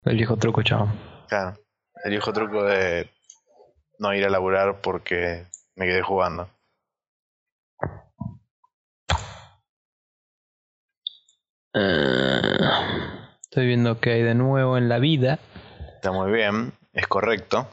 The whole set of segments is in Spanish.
El viejo truco, chavo. Claro, el viejo truco de no ir a laburar porque me quedé jugando. Estoy viendo qué hay de nuevo en la vida. Está muy bien, es correcto.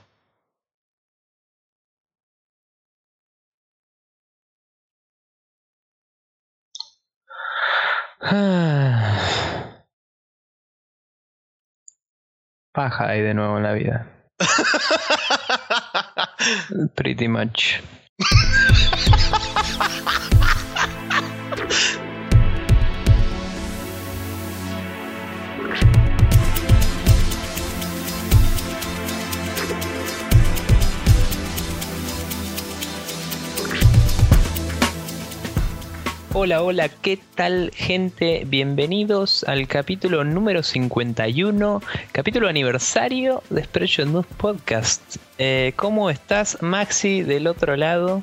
Paja hay de nuevo en la vida. Pretty much. Hola, hola, ¿qué tal, gente? Bienvenidos al capítulo número 51, capítulo aniversario de Expression News Podcast. ¿Cómo estás, Maxi, del otro lado?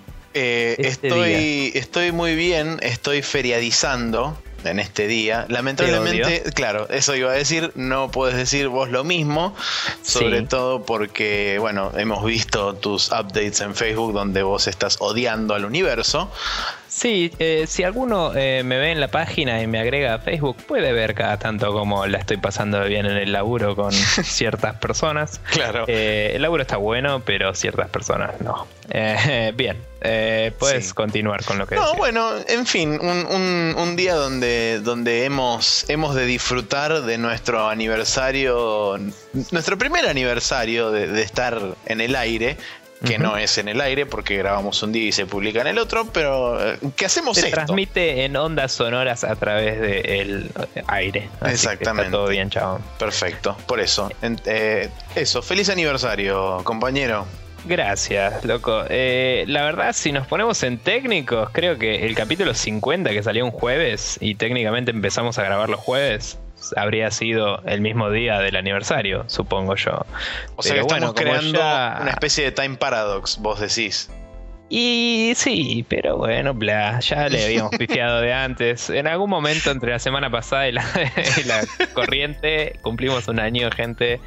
Estoy muy bien, estoy feriadizando en este día. Lamentablemente, claro, eso iba a decir, no puedes decir vos lo mismo, sobre todo porque, bueno, hemos visto tus updates en Facebook donde vos estás odiando al universo. Sí, si alguno me ve en la página y me agrega a Facebook, puede ver cada tanto cómo la estoy pasando bien en el laburo con ciertas personas. Claro. El laburo está bueno, pero ciertas personas no. Bien, puedes continuar con lo que decías. Bueno, en fin, un día donde hemos de disfrutar de nuestro aniversario, nuestro primer aniversario de estar en el aire. Que no es en el aire porque grabamos un día y se publica en el otro, pero ¿qué hacemos esto? Se transmite en ondas sonoras a través del aire. Exactamente. Está todo bien, chabón. Perfecto, por eso. Eso, feliz aniversario, compañero. Gracias, loco. La verdad, si nos ponemos en técnicos, creo que el capítulo 50 que salió un jueves y técnicamente empezamos a grabar los jueves, habría sido el mismo día del aniversario, supongo yo. O sea que estamos creando una especie de time paradox, vos decís. Y sí, pero bueno, ya le habíamos pifiado de antes. En algún momento entre la semana pasada y la corriente cumplimos un año, gente.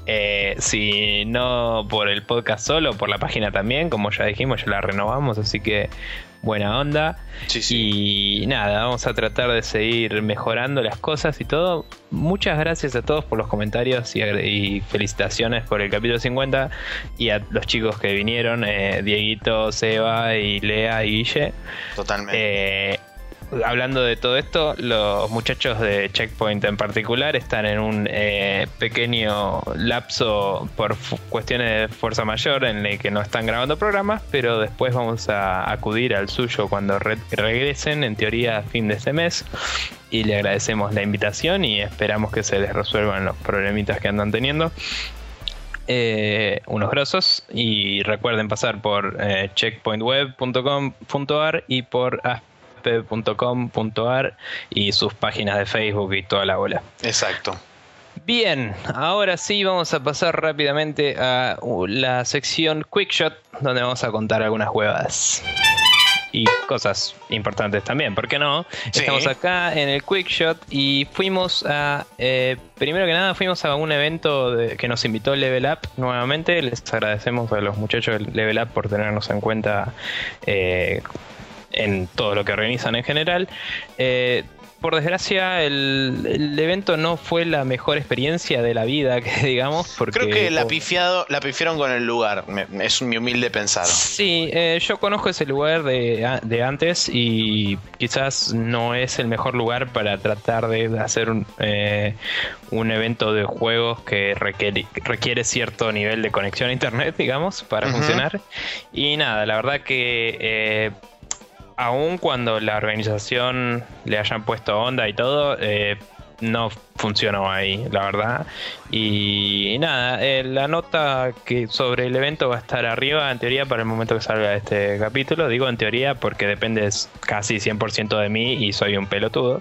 Si no por el podcast solo, por la página también, como ya dijimos, ya la renovamos, así que buena onda. Sí. Y nada, vamos a tratar de seguir mejorando las cosas y todo. Muchas gracias a todos por los comentarios y felicitaciones por el capítulo 50 y a los chicos que vinieron, Dieguito, Seba y Lea y Guille. Totalmente. Hablando de todo esto, los muchachos de Checkpoint en particular están en un pequeño lapso por cuestiones de fuerza mayor en el que no están grabando programas, pero después vamos a acudir al suyo cuando regresen, en teoría a fin de este mes, y le agradecemos la invitación y esperamos que se les resuelvan los problemitas que andan teniendo. Unos grosos, y recuerden pasar por checkpointweb.com.ar y por .com.ar y sus páginas de Facebook y toda la bola. Exacto. Bien, ahora sí vamos a pasar rápidamente a la sección Quickshot, donde vamos a contar algunas huevadas y cosas importantes también, ¿por qué no? Sí. Estamos acá en el Quickshot y fuimos a primero que nada fuimos a un evento que nos invitó Level Up nuevamente. Les agradecemos a los muchachos de Level Up por tenernos en cuenta en todo lo que organizan en general. Por desgracia, el evento no fue la mejor experiencia de la vida, que digamos, porque creo que la pifiaron con el lugar. Es mi humilde pensar. Sí, yo conozco ese lugar de antes y quizás no es el mejor lugar para tratar de hacer un evento de juegos que requiere cierto nivel de conexión a internet, digamos, para funcionar. Y nada, la verdad que aun cuando la organización le hayan puesto onda y todo, no funcionó ahí, la verdad. Y nada, la nota que sobre el evento va a estar arriba, en teoría, para el momento que salga este capítulo. Digo en teoría porque depende casi 100% de mí y soy un pelotudo.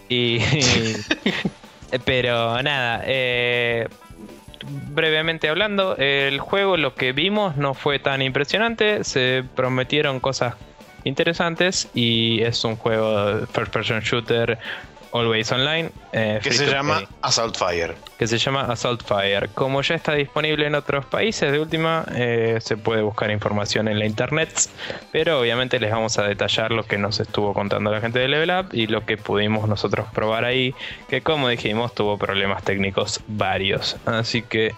Pero nada, brevemente hablando, el juego, lo que vimos no fue tan impresionante. Se prometieron cosas interesantes y es un juego de first person shooter Always Online. Que se llama Assault Fire. Que se llama Assault Fire. Como ya está disponible en otros países, de última, se puede buscar información en la internet. Pero obviamente les vamos a detallar lo que nos estuvo contando la gente de Level Up y lo que pudimos nosotros probar ahí. Que como dijimos, tuvo problemas técnicos varios. Así que,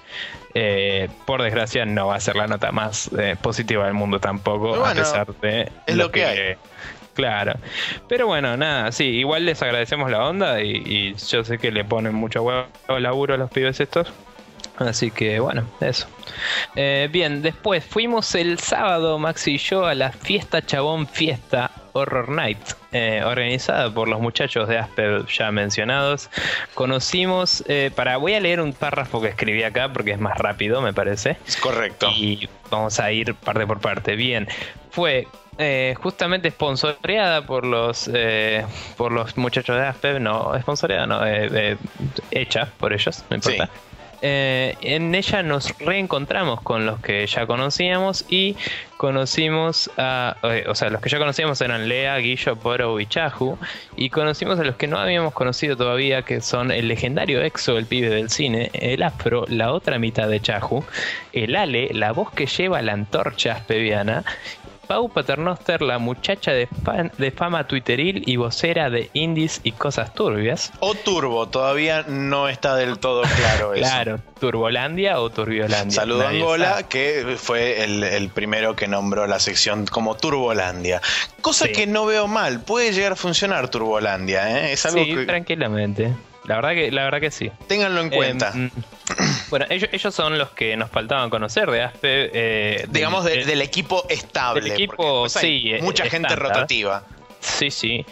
por desgracia, no va a ser la nota más positiva del mundo tampoco. Bueno, a pesar de es lo que hay. Claro, pero bueno, nada, sí, igual les agradecemos la onda y yo sé que le ponen mucho huevo laburo a los pibes estos, así que bueno, eso. Bien, después fuimos el sábado, Maxi y yo, a la Fiesta Chabón Fiesta Horror Night, organizada por los muchachos de Asped ya mencionados. Conocimos, voy a leer un párrafo que escribí acá porque es más rápido, me parece. Es correcto. Y vamos a ir parte por parte. Bien, fue justamente sponsoreada por los muchachos de Asped, no, sponsoreada, no, hecha por ellos, no importa. Sí. En ella nos reencontramos con los que ya conocíamos y conocimos los que ya conocíamos eran Lea, Guillo, Poro y Chahu, y conocimos a los que no habíamos conocido todavía, que son el legendario Exo, el pibe del cine, el Afro, la otra mitad de Chahu, el Ale, la voz que lleva la antorcha aspeviana, Pau Paternoster, la muchacha de fama twitteril y vocera de indies y cosas turbias. O Turbo, todavía no está del todo claro eso. Claro, Turbolandia o Turbiolandia. Saludo a Angola, que fue el primero que nombró la sección como Turbolandia. Cosa que no veo mal, puede llegar a funcionar Turbolandia, ¿eh? Es algo que... tranquilamente. La verdad que sí. Ténganlo en cuenta. Bueno, ellos son los que nos faltaban conocer de Aspe. Digamos del equipo estable. Del equipo, sí. Mucha gente rotativa. Sí.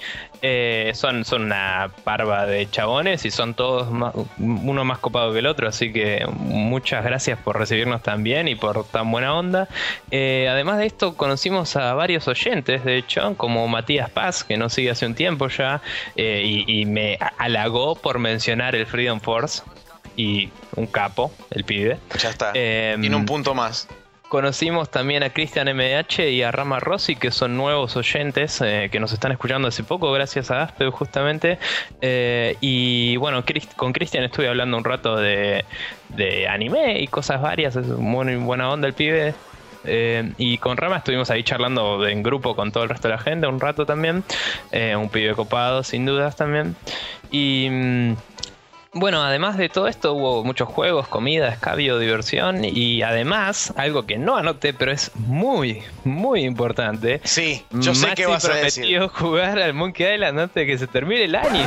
Son una parva de chabones y son todos uno más copado que el otro, así que muchas gracias por recibirnos tan bien y por tan buena onda. Además de esto, conocimos a varios oyentes, de hecho, como Matías Paz, que nos sigue hace un tiempo ya, y me halagó por mencionar el Freedom Force, y un capo, el pibe. Ya está, tiene un punto más. Conocimos también a Cristian MH y a Rama Rossi, que son nuevos oyentes que nos están escuchando hace poco, gracias a Aspe justamente. Y bueno, con Cristian estuve hablando un rato de anime y cosas varias, es muy buena onda el pibe. Y con Rama estuvimos ahí charlando en grupo con todo el resto de la gente un rato también. Un pibe copado, sin dudas también. Y... bueno, además de todo esto hubo muchos juegos, comida, escabio, diversión y además, algo que no anoté pero es muy, muy importante. Sí, yo sé que vas a decir. Maxi prometió jugar al Monkey Island antes de que se termine el año.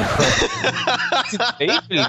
Es increíble.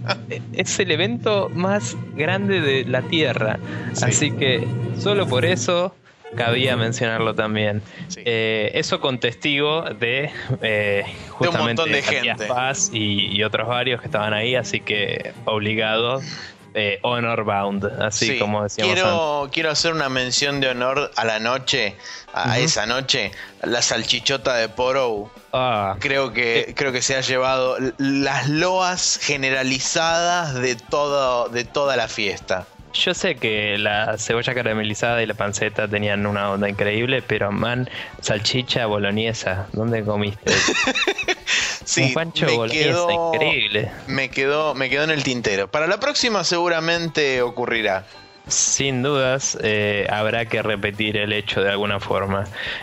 Es el evento más grande de la Tierra. Sí. Así que solo por eso cabía mencionarlo también. Sí. Eso con testigo de justamente un montón de gente. Paz y otros varios que estaban ahí, así que obligado, honor bound, así sí, como decíamos quiero hacer una mención de honor a la noche, a esa noche, la salchichota de Poro. Creo que se ha llevado las loas generalizadas de toda la fiesta. Yo sé que la cebolla caramelizada y la panceta tenían una onda increíble, pero man, salchicha boloñesa, ¿dónde comiste? Sí, un pancho boloñesa increíble. Me quedó en el tintero. Para la próxima seguramente ocurrirá. Sin dudas, habrá que repetir el hecho de alguna forma.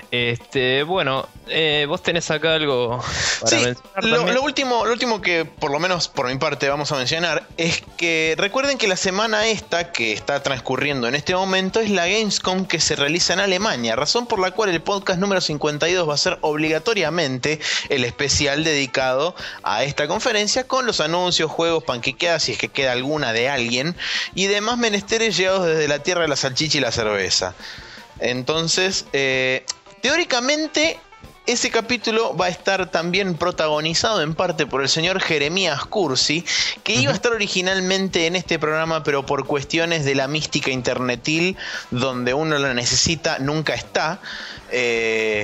Bueno, vos tenés acá algo para mencionar. Lo último que por lo menos por mi parte vamos a mencionar es que recuerden que la semana esta que está transcurriendo en este momento es la Gamescom que se realiza en Alemania, razón por la cual el podcast número 52 va a ser obligatoriamente el especial dedicado a esta conferencia con los anuncios, juegos, panquequeadas, si es que queda alguna de alguien, y demás menesteres llegados desde la tierra de la salchicha y la cerveza. Entonces, teóricamente ese capítulo va a estar también protagonizado en parte por el señor Jeremías Cursi, que iba a estar originalmente en este programa, pero por cuestiones de la mística internetil, donde uno la necesita, nunca está.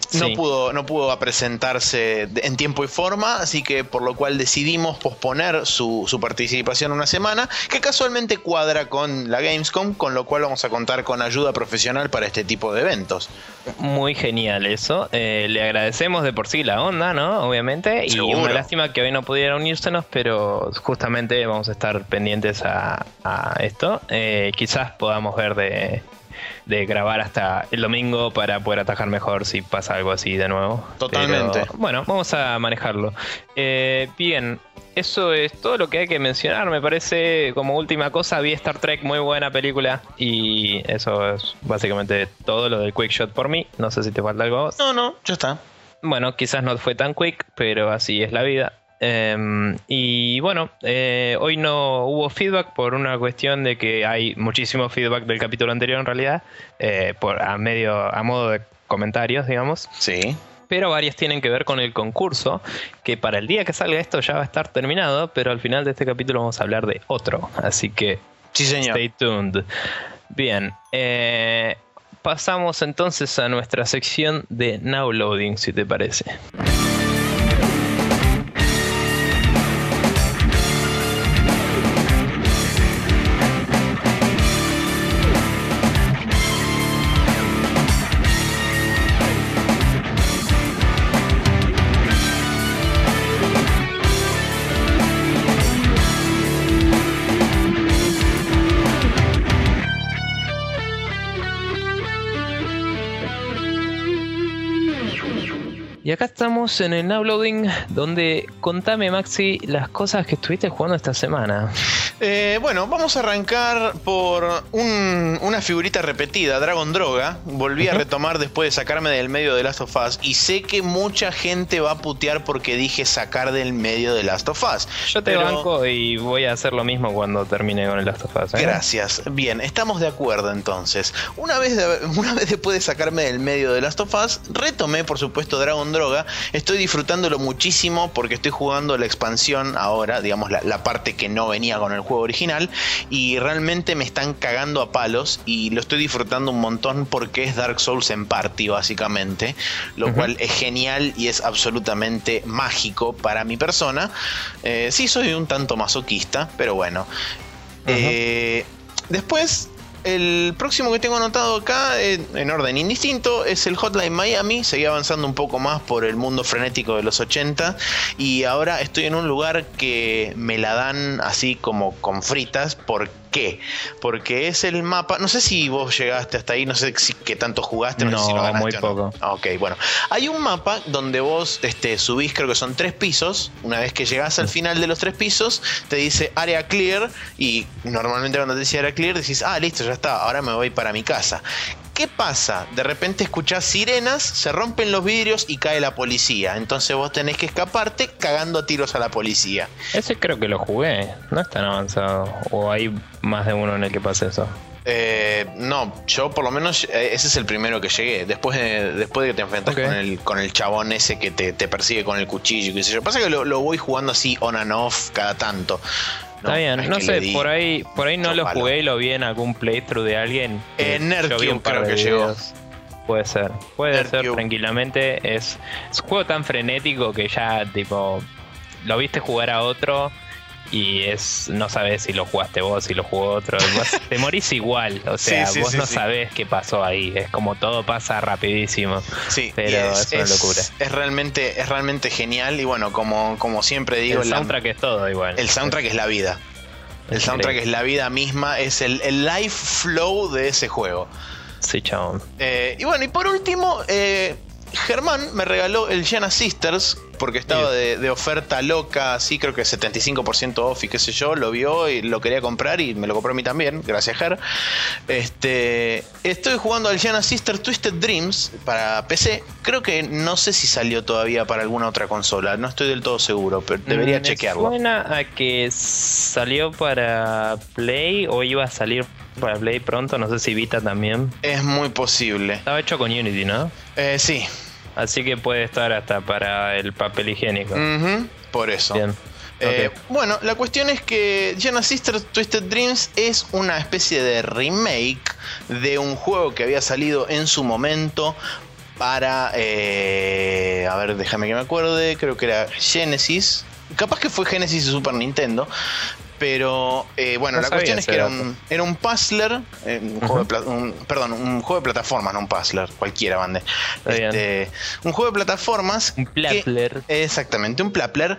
Sí. no pudo presentarse en tiempo y forma, así que por lo cual decidimos posponer su participación una semana, que casualmente cuadra con la Gamescom, con lo cual vamos a contar con ayuda profesional para este tipo de eventos. Muy genial eso. Le agradecemos de por sí la onda, ¿no? Obviamente. Seguro. Y una lástima que hoy no pudiera unírsenos, pero justamente vamos a estar pendientes a esto. Quizás podamos ver de grabar hasta el domingo para poder atajar mejor si pasa algo así de nuevo. Totalmente. Pero, bueno, vamos a manejarlo. Bien, eso es todo lo que hay que mencionar. Me parece, como última cosa, vi Star Trek, muy buena película. Y eso es básicamente todo lo del Quick Shot por mí. No sé si te falta algo a vos. No, ya está. Bueno, quizás no fue tan quick, pero así es la vida. Y bueno, hoy no hubo feedback por una cuestión de que hay muchísimo feedback del capítulo anterior en realidad, a modo de comentarios, digamos. Sí. Pero varias tienen que ver con el concurso, que para el día que salga esto ya va a estar terminado, pero al final de este capítulo vamos a hablar de otro, así que Sí, señor. stay tuned. Bien, pasamos entonces a nuestra sección de Now Loading, si te parece. Y acá estamos en el Now Loading, donde contame, Maxi, las cosas que estuviste jugando esta semana. Bueno, vamos a arrancar por una figurita repetida, Dragon Droga. Volví a retomar después de sacarme del medio de Last of Us. Y sé que mucha gente va a putear porque dije sacar del medio de Last of Us. Yo te banco y voy a hacer lo mismo cuando termine con el Last of Us, ¿eh? Gracias. Bien, estamos de acuerdo entonces. Una vez después de sacarme del medio de Last of Us, retomé por supuesto Dragon Droga. Estoy disfrutándolo muchísimo porque estoy jugando la expansión ahora, digamos la parte que no venía con el juego original, y realmente me están cagando a palos y lo estoy disfrutando un montón porque es Dark Souls en party básicamente, lo cual es genial y es absolutamente mágico para mi persona. Sí, soy un tanto masoquista, pero bueno. Después, el próximo que tengo anotado acá, en orden indistinto, es el Hotline Miami. Seguí avanzando un poco más por el mundo frenético de los 80 y ahora estoy en un lugar que me la dan así como con fritas. ¿Por qué? Porque es el mapa. No sé si vos llegaste hasta ahí, no sé qué tanto jugaste, no sé si lo ganaste muy o no. poco. Ok, bueno. Hay un mapa donde vos subís, creo que son 3 pisos. Una vez que llegás al final de los 3 pisos, te dice área clear. Y normalmente cuando te dice área clear, decís, listo, ya está, ahora me voy para mi casa. ¿Qué pasa? De repente escuchás sirenas, se rompen los vidrios y cae la policía. Entonces vos tenés que escaparte cagando a tiros a la policía. Ese creo que lo jugué, no es tan avanzado. O hay más de uno en el que pasa eso. No, yo por lo menos ese es el primero que llegué. Después de que te enfrentas con el chabón ese que te persigue con el cuchillo, qué sé yo. Pasa que lo voy jugando así on and off cada tanto. Está bien, no sé, por ahí no lo jugué y lo vi en algún playthrough de alguien. Nerdcube creo que llegó. Puede ser tranquilamente. Es un juego tan frenético que ya tipo lo viste jugar a otro y no sabes si lo jugaste vos, si lo jugó otro. Te morís igual, o sea, vos no sabés qué pasó ahí. Es como todo pasa rapidísimo. Sí, pero es una locura. Es realmente genial. Y bueno, como siempre digo, el soundtrack es todo igual. El soundtrack es la vida. El soundtrack es la vida misma, es el life flow de ese juego. Sí, chabón. Y bueno, y por último, Germán me regaló el Giana Sisters porque estaba de oferta loca, así creo que 75% off y qué sé yo, lo vio y lo quería comprar y me lo compró a mí también, gracias Ger. Estoy jugando al Giana Sisters Twisted Dreams para PC, creo que no sé si salió todavía para alguna otra consola, no estoy del todo seguro, pero debería chequearlo. Suena a que salió para Play o iba a salir para Play pronto, no sé si Vita también. Es muy posible. Estaba hecho con Unity, ¿no? Sí. Así que puede estar hasta para el papel higiénico. Por eso. Bien. Bueno, la cuestión es que Giana Sisters Twisted Dreams es una especie de remake de un juego que había salido en su momento para... a ver, déjame que me acuerde. Creo que era Genesis. Capaz que fue Genesis y Super Nintendo. Pero bueno, No la sabía cuestión es ese que dato. era un puzzler, un juego de plataformas, no un puzzler, cualquiera bande. Está bien. Un juego de plataformas. Un Plattler. Exactamente, un Plattler.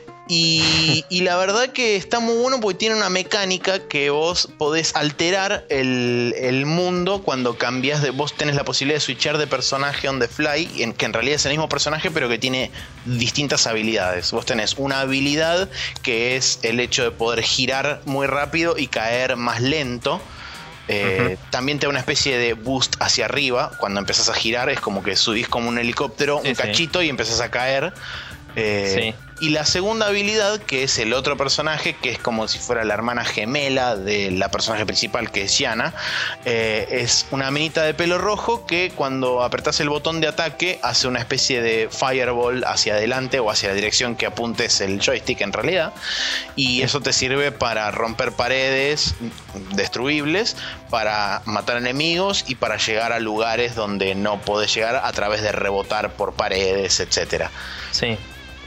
Y la verdad que está muy bueno porque tiene una mecánica que vos podés alterar el mundo cuando cambias de... Vos tenés la posibilidad de switchar de personaje on the fly, que en realidad es el mismo personaje pero que tiene distintas habilidades. Vos tenés una habilidad que es el hecho de poder girar muy rápido y caer más lento. También te da una especie de boost hacia arriba. Cuando empezás a girar es como que subís como un helicóptero, Sí, un cachito y empezás a caer. Sí. Y la segunda habilidad, que es el otro personaje, que es como si fuera la hermana gemela de la personaje principal, que es Gianna, es una minita de pelo rojo que cuando apretás el botón de ataque hace una especie de fireball hacia adelante o hacia la dirección que apuntes el joystick en realidad, y eso te sirve para romper paredes destruibles, para matar enemigos y para llegar a lugares donde no podés llegar a través de rebotar por paredes, etcétera. Sí.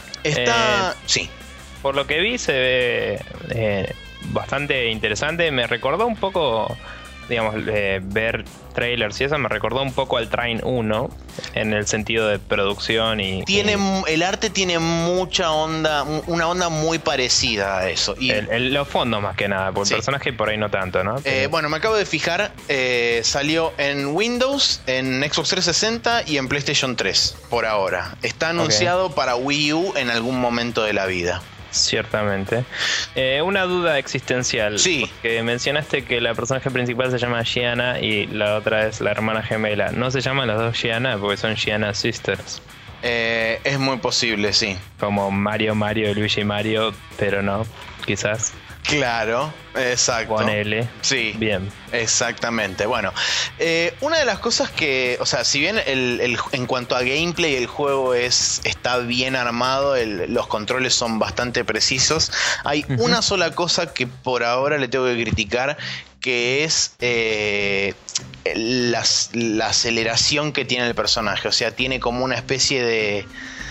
Sí. Por lo que vi se ve bastante interesante. Me recordó un poco, digamos, ver trailers y eso me recordó un poco al Train 1 en el sentido de producción y... El arte tiene mucha onda, una onda muy parecida a eso. Y los fondos más que nada, por el personaje por ahí no tanto, ¿no? bueno, me acabo de fijar, salió en Windows, en Xbox 360 y en PlayStation 3 por ahora. Está anunciado para Wii U en algún momento de la vida. Ciertamente. Una duda existencial. Sí. Porque mencionaste que la personaje principal se llama Gianna y la otra es la hermana gemela. ¿No se llaman las dos Gianna? Porque son Gianna Sisters. Es muy posible, sí. Como Mario, Luigi, Mario, pero no, quizás. Claro, exacto. Ponele. Sí. Bien. Exactamente. Bueno, una de las cosas que, o sea, si bien en cuanto a gameplay el juego está bien armado, los controles son bastante precisos, hay una sola cosa que por ahora le tengo que criticar, que es la aceleración que tiene el personaje. O sea, tiene como una especie de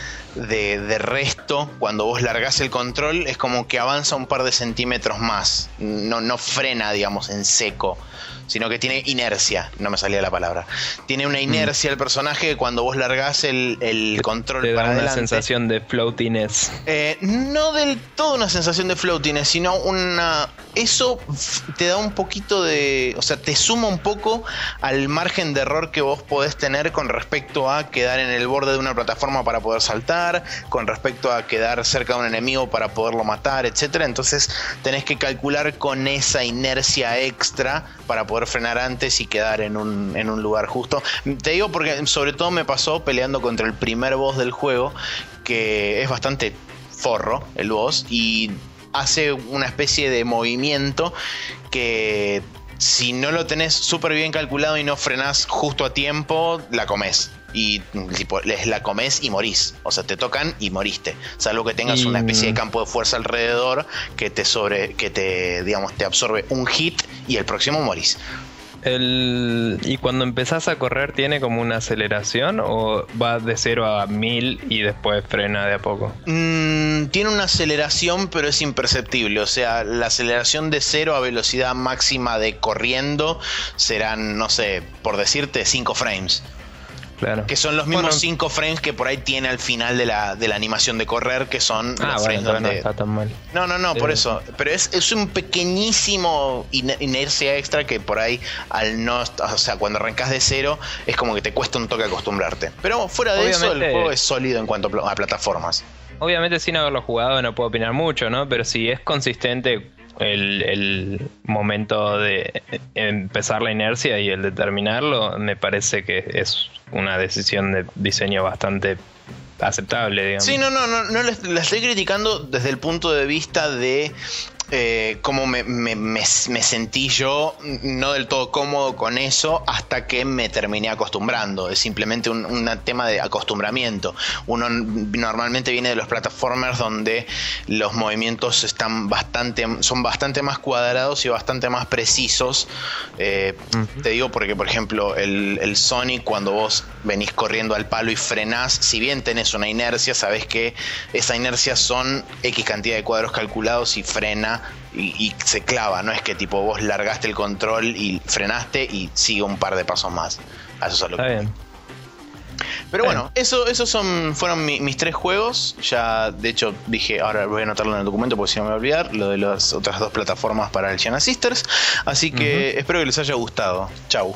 resto. Cuando vos largás el control es como que avanza un par de centímetros más, no frena, digamos, en seco, sino que tiene inercia. No me salía la palabra. Tiene una inercia el personaje que cuando vos largás el control te da para una adelante, sensación de floatiness. no del todo una sensación de floatiness, sino eso te da un poquito de... O sea, te suma un poco al margen de error que vos podés tener con respecto a quedar en el borde de una plataforma para poder saltar, con respecto a quedar cerca de un enemigo para poderlo matar, etcétera. Entonces tenés que calcular con esa inercia extra para poder frenar antes y quedar en un lugar justo. Te digo porque sobre todo me pasó peleando contra el primer boss del juego, que es bastante forro el boss y hace una especie de movimiento que si no lo tenés súper bien calculado y no frenás justo a tiempo, la comés. Y tipo, la comés y morís. O sea, te tocan y moriste. Salvo que tengas una especie de campo de fuerza alrededor que te absorbe un hit y el próximo morís. ¿Y cuando empezás a correr tiene como una aceleración o va de 0 a 1000 y después frena de a poco? Tiene una aceleración, pero es imperceptible. O sea, la aceleración de 0 a velocidad máxima de corriendo serán, no sé, por decirte, 5 frames. Claro. Que son los mismos 5 frames que por ahí tiene al final de la animación de correr, que son los frames donde... no está tan mal. No, por eso. Pero es un pequeñísimo inercia extra que por ahí al no... O sea, cuando arrancas de 0 es como que te cuesta un toque acostumbrarte. Pero fuera de eso, el juego es sólido en cuanto a plataformas. Obviamente sin haberlo jugado no puedo opinar mucho, ¿no? Pero si es consistente el momento de empezar la inercia y el de terminarlo, me parece que es una decisión de diseño bastante aceptable, digamos. Sí, no la estoy criticando desde el punto de vista de cómo me sentí yo no del todo cómodo con eso hasta que me terminé acostumbrando. Es simplemente un tema de acostumbramiento. Uno normalmente viene de los platformers donde los movimientos son bastante más cuadrados y bastante más precisos. Te digo porque, por ejemplo, el Sonic, cuando vos venís corriendo al palo y frenás, si bien tenés una inercia, sabés que esa inercia son X cantidad de cuadros calculados y frena y se clava. No es que tipo vos largaste el control y frenaste y sigue un par de pasos más. A eso es lo que... Está bien. Pero bueno, esos fueron mis 3 juegos. Ya, de hecho, dije, ahora voy a anotarlo en el documento porque si no me voy a olvidar. Lo de las otras 2 plataformas para el Giana Sisters. Así que espero que les haya gustado. Chau.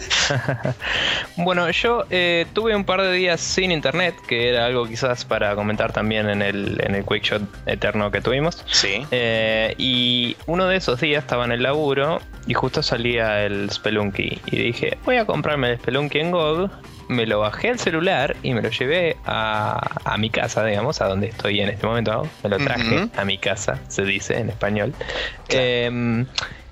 Bueno, yo tuve un par de días sin internet, que era algo quizás para comentar también en el Quick Shot eterno que tuvimos. Sí. Y uno de esos días estaba en el laburo y justo salía el Spelunky. Y dije, voy a comprarme el Spelunky en GOG. Me lo bajé al celular y me lo llevé a mi casa, digamos, a donde estoy en este momento. Me lo traje a mi casa, se dice en español. Claro.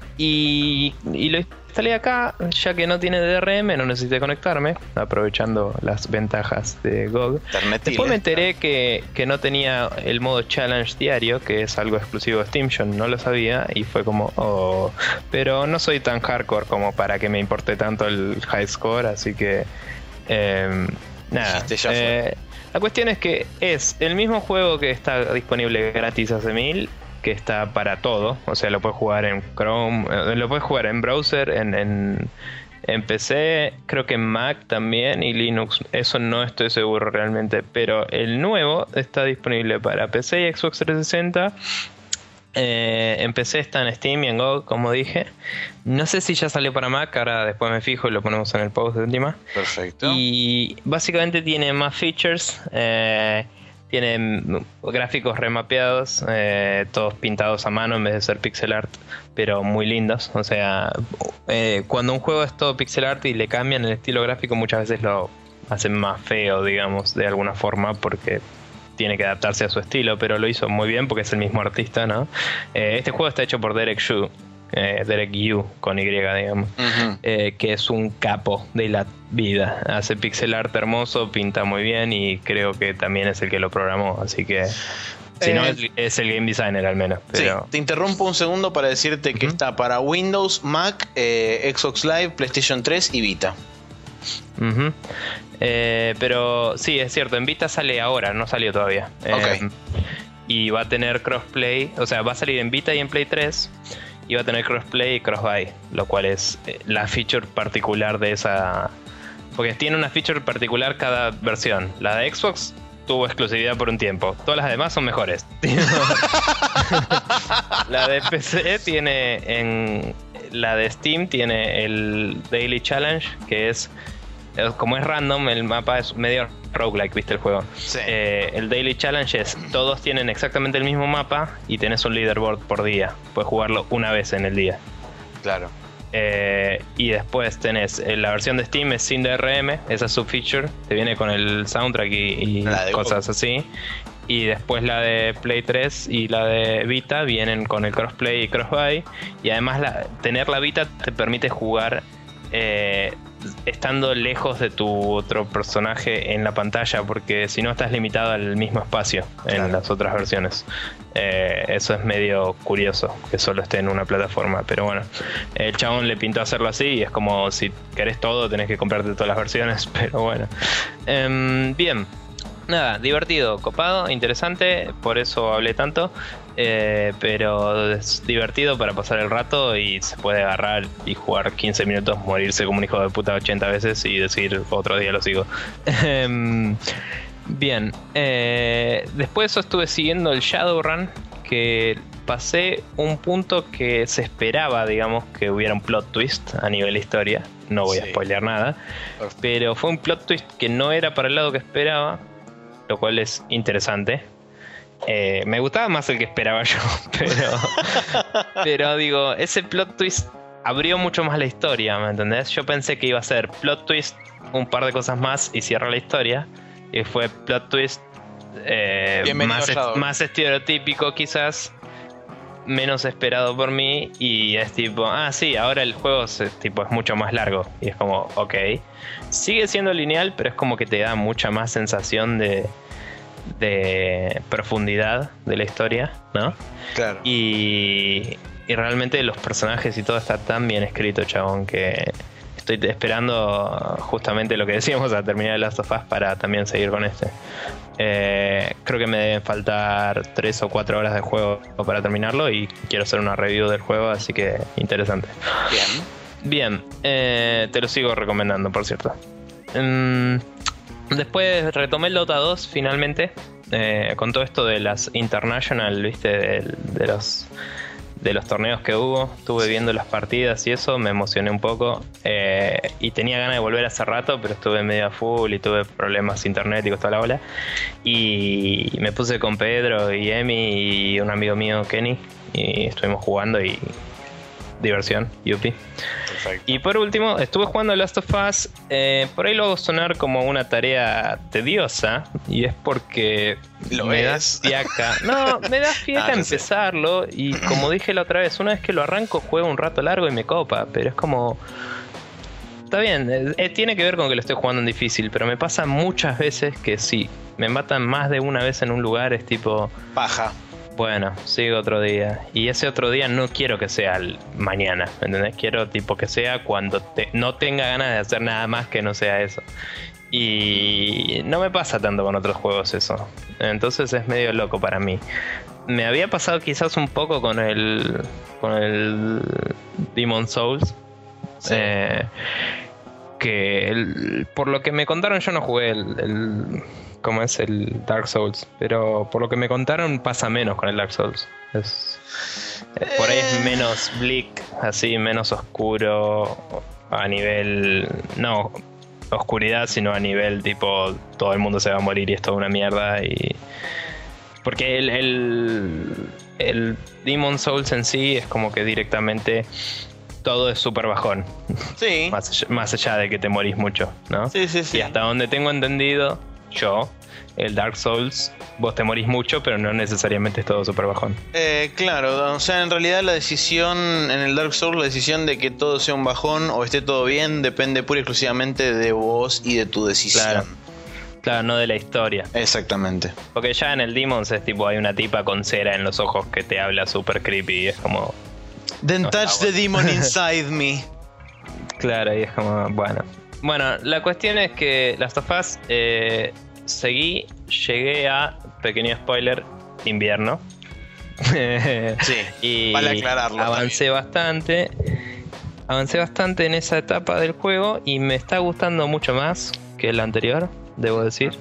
Y lo instalé acá, ya que no tiene DRM, no necesité conectarme, aprovechando las ventajas de GOG. Después me enteré que no tenía el modo challenge diario, que es algo exclusivo de Steam. Yo no lo sabía y fue como, oh. Pero no soy tan hardcore como para que me importe tanto el high score, así que... nada, la cuestión es que es el mismo juego que está disponible gratis hace 1000, que está para todo, o sea, lo puedes jugar en Chrome, lo puedes jugar en browser, en PC, creo que en Mac también y Linux, eso no estoy seguro realmente, pero el nuevo está disponible para PC y Xbox 360. En PC está en Steam y en GOG, como dije. No sé si ya salió para Mac, ahora después me fijo y lo ponemos en el post de última. Perfecto. Y básicamente tiene más features, tiene gráficos remapeados, todos pintados a mano en vez de ser pixel art, pero muy lindos. O sea, cuando un juego es todo pixel art y le cambian el estilo gráfico, muchas veces lo hacen más feo, digamos, de alguna forma, porque tiene que adaptarse a su estilo, pero lo hizo muy bien porque es el mismo artista, ¿no? Este juego está hecho por Derek Yu, con Y, digamos, que es un capo de la vida. Hace pixel art hermoso, pinta muy bien y creo que también es el que lo programó, así que... Si no, es el game designer al menos. Pero... Sí, te interrumpo un segundo para decirte que está para Windows, Mac, Xbox Live, PlayStation 3 y Vita. Pero sí, es cierto, en Vita sale ahora, no salió todavía. Y va a tener crossplay, o sea, va a salir en Vita y en Play 3. Y va a tener crossplay y crossbuy, lo cual es la feature particular de esa... Porque tiene una feature particular cada versión. La de Xbox tuvo exclusividad por un tiempo, todas las demás son mejores. La de PC tiene la de Steam tiene el Daily Challenge, que es... Como es random, el mapa es medio roguelike, ¿viste el juego? Sí. El Daily Challenge es, todos tienen exactamente el mismo mapa y tenés un leaderboard por día. Puedes jugarlo una vez en el día. Claro. Y después tenés la versión de Steam, es sin DRM, esa subfeature, te viene con el soundtrack y cosas así. Y después la de Play 3 y la de Vita vienen con el crossplay y crossbuy. Y además tener la Vita te permite jugar estando lejos de tu otro personaje en la pantalla, porque si no estás limitado al mismo espacio en las otras versiones. Eso es medio curioso, que solo esté en una plataforma, pero bueno, el chabón le pintó hacerlo así y es como si querés todo tenés que comprarte todas las versiones, pero bueno. Bien, nada, divertido, copado, interesante, por eso hablé tanto. Pero es divertido para pasar el rato y se puede agarrar y jugar 15 minutos, morirse como un hijo de puta 80 veces y decir otro día lo sigo. Bien, después de eso estuve siguiendo el Shadowrun, que pasé un punto que se esperaba, digamos, que hubiera un plot twist a nivel historia. No voy a spoilear nada, pero fue un plot twist que no era para el lado que esperaba, lo cual es interesante. Me gustaba más el que esperaba yo, pero digo, ese plot twist abrió mucho más la historia, ¿me entendés? Yo pensé que iba a ser plot twist, un par de cosas más y cierra la historia, y fue plot twist más estereotípico quizás, menos esperado por mí y es tipo, sí, ahora el juego es mucho más largo y es como, ok, sigue siendo lineal, pero es como que te da mucha más sensación de profundidad de la historia, ¿no? Claro. Y realmente los personajes y todo está tan bien escrito, chabón, que estoy esperando justamente lo que decíamos a terminar Last of Us para también seguir con este. Creo que me deben faltar 3 o 4 horas de juego para terminarlo y quiero hacer una review del juego, así que interesante. Bien, te lo sigo recomendando, por cierto. Después retomé el Dota 2 finalmente, con todo esto de las International, ¿viste? De los torneos que hubo. Estuve viendo las partidas y eso, me emocioné un poco. Y tenía ganas de volver hace rato, pero estuve medio a full y tuve problemas internéticos, toda la ola. Y me puse con Pedro y Emi y un amigo mío, Kenny, y estuvimos jugando y diversión, yupi. Perfecto. Y por último, estuve jugando Last of Us. Por ahí lo hago sonar como una tarea tediosa, y es porque me da fiaca. No, me da fiaca empezarlo. Y como dije la otra vez, una vez que lo arranco, juego un rato largo y me copa. Pero es como... Está bien, tiene que ver con que lo estoy jugando en difícil, pero me pasa muchas veces que sí, me matan más de una vez en un lugar, es tipo... Paja. Bueno, sigo otro día. Y ese otro día no quiero que sea mañana, ¿me entendés? Quiero tipo que sea cuando no tenga ganas de hacer nada más que no sea eso. Y no me pasa tanto con otros juegos eso. Entonces es medio loco para mí. Me había pasado quizás un poco con el Demon Souls. Sí. Que por lo que me contaron, yo no jugué como es el Dark Souls, pero por lo que me contaron pasa menos con el Dark Souls. Por ahí es menos bleak, así, menos oscuro a nivel, no oscuridad, sino a nivel tipo todo el mundo se va a morir y es toda una mierda. Y porque el Demon Souls en sí es como que directamente todo es súper bajón. Sí. Más allá de que te morís mucho, ¿no? Sí. Y hasta donde tengo entendido yo, el Dark Souls, vos te morís mucho, pero no necesariamente es todo súper bajón. Claro, o sea, en realidad la decisión en el Dark Souls, la decisión de que todo sea un bajón o esté todo bien, depende pura y exclusivamente de vos y de tu decisión. Claro, no de la historia. Exactamente. Porque ya en el Demons es tipo, hay una tipa con cera en los ojos que te habla súper creepy y es como... Then touch the demon inside me. Claro, y es como, bueno. Bueno, la cuestión es que Last of Us, llegué a, pequeño spoiler, invierno. Sí, y vale aclararlo. Avancé bastante en esa etapa del juego y me está gustando mucho más que el anterior, debo decir.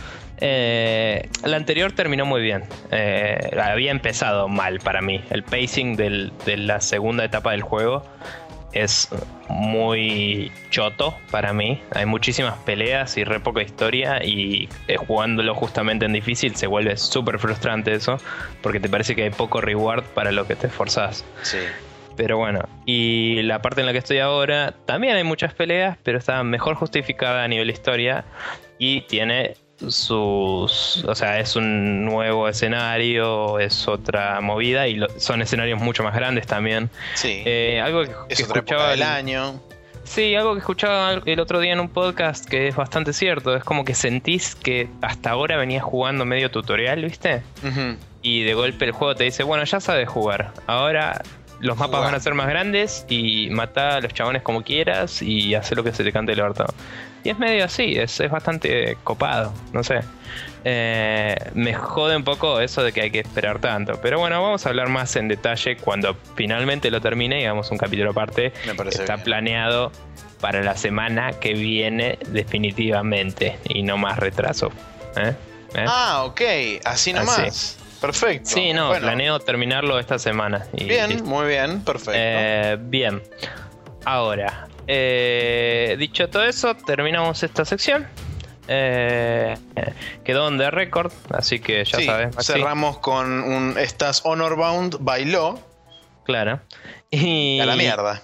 La anterior terminó muy bien. Había empezado mal para mí. El pacing de la segunda etapa del juego es muy choto para mí. Hay muchísimas peleas y re poca historia. Y jugándolo justamente en difícil se vuelve súper frustrante eso, porque te parece que hay poco reward para lo que te esforzás. Sí. Pero bueno, y la parte en la que estoy ahora también hay muchas peleas, pero está mejor justificada a nivel historia y tiene o sea, es un nuevo escenario, es otra movida y son escenarios mucho más grandes también. Sí. Algo que es otra escuchaba época del año. Sí, algo que escuchaba el otro día en un podcast que es bastante cierto. Es como que sentís que hasta ahora venías jugando medio tutorial, ¿viste? Uh-huh. Y de golpe el juego te dice, bueno, ya sabes jugar. Ahora los mapas van a ser más grandes y matá a los chabones como quieras y haz lo que se te cante el orto. Y es medio así, es bastante copado, no sé. Me jode un poco eso de que hay que esperar tanto. Pero bueno, vamos a hablar más en detalle cuando finalmente lo termine y hagamos un capítulo aparte. Me parece Está bien. Planeado para la semana que viene definitivamente y no más retraso. Ah, ok, así nomás. Así. Perfecto. Sí, no, bueno, planeo terminarlo esta semana. Y bien, listo. muy bien, perfecto. Bien. Ahora, dicho todo eso, terminamos esta sección. Quedó on the record, así que ya sí, sabes. Maxi. Cerramos con un Estás Honorbound bailó. Claro. Y A la mierda.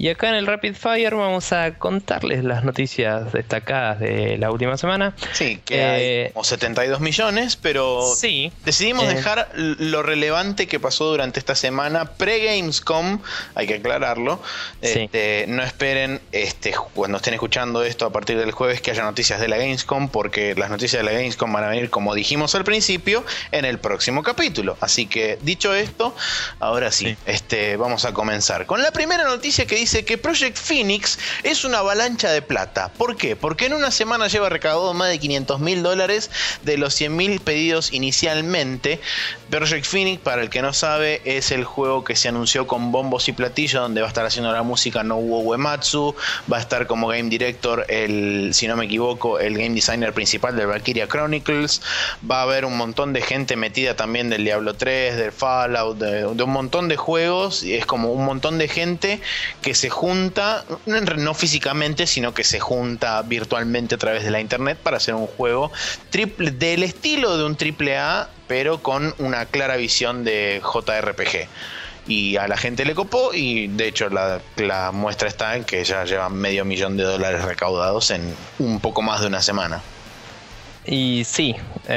Y acá en el Rapid Fire vamos a contarles las noticias destacadas de la última semana. Sí, que hay como 72 millones, pero sí, decidimos dejar lo relevante que pasó durante esta semana pre-Gamescom, hay que aclararlo. Sí. No esperen cuando estén escuchando esto a partir del jueves que haya noticias de la Gamescom, porque las noticias de la Gamescom van a venir, como dijimos al principio, en el próximo capítulo. Así que, dicho esto, ahora sí. Vamos a comenzar con la primera noticia, que dice que Project Phoenix es una avalancha de plata. ¿Por qué? Porque en una semana lleva recaudado más de $500.000 de los 100.000 pedidos inicialmente. Project Phoenix, para el que no sabe, es el juego que se anunció con bombos y platillos, donde va a estar haciendo la música Nobuo Uematsu, va a estar como game director si no me equivoco, el game designer principal de Valkyria Chronicles. Va a haber un montón de gente metida también del Diablo 3, del Fallout, de un montón de juegos. Y es como un montón de gente que se junta, no físicamente, sino que se junta virtualmente a través de la internet para hacer un juego del estilo de un AAA, pero con una clara visión de JRPG. Y a la gente le copó, y de hecho la muestra está en que ya llevan $500.000 recaudados en un poco más de una semana. Y sí,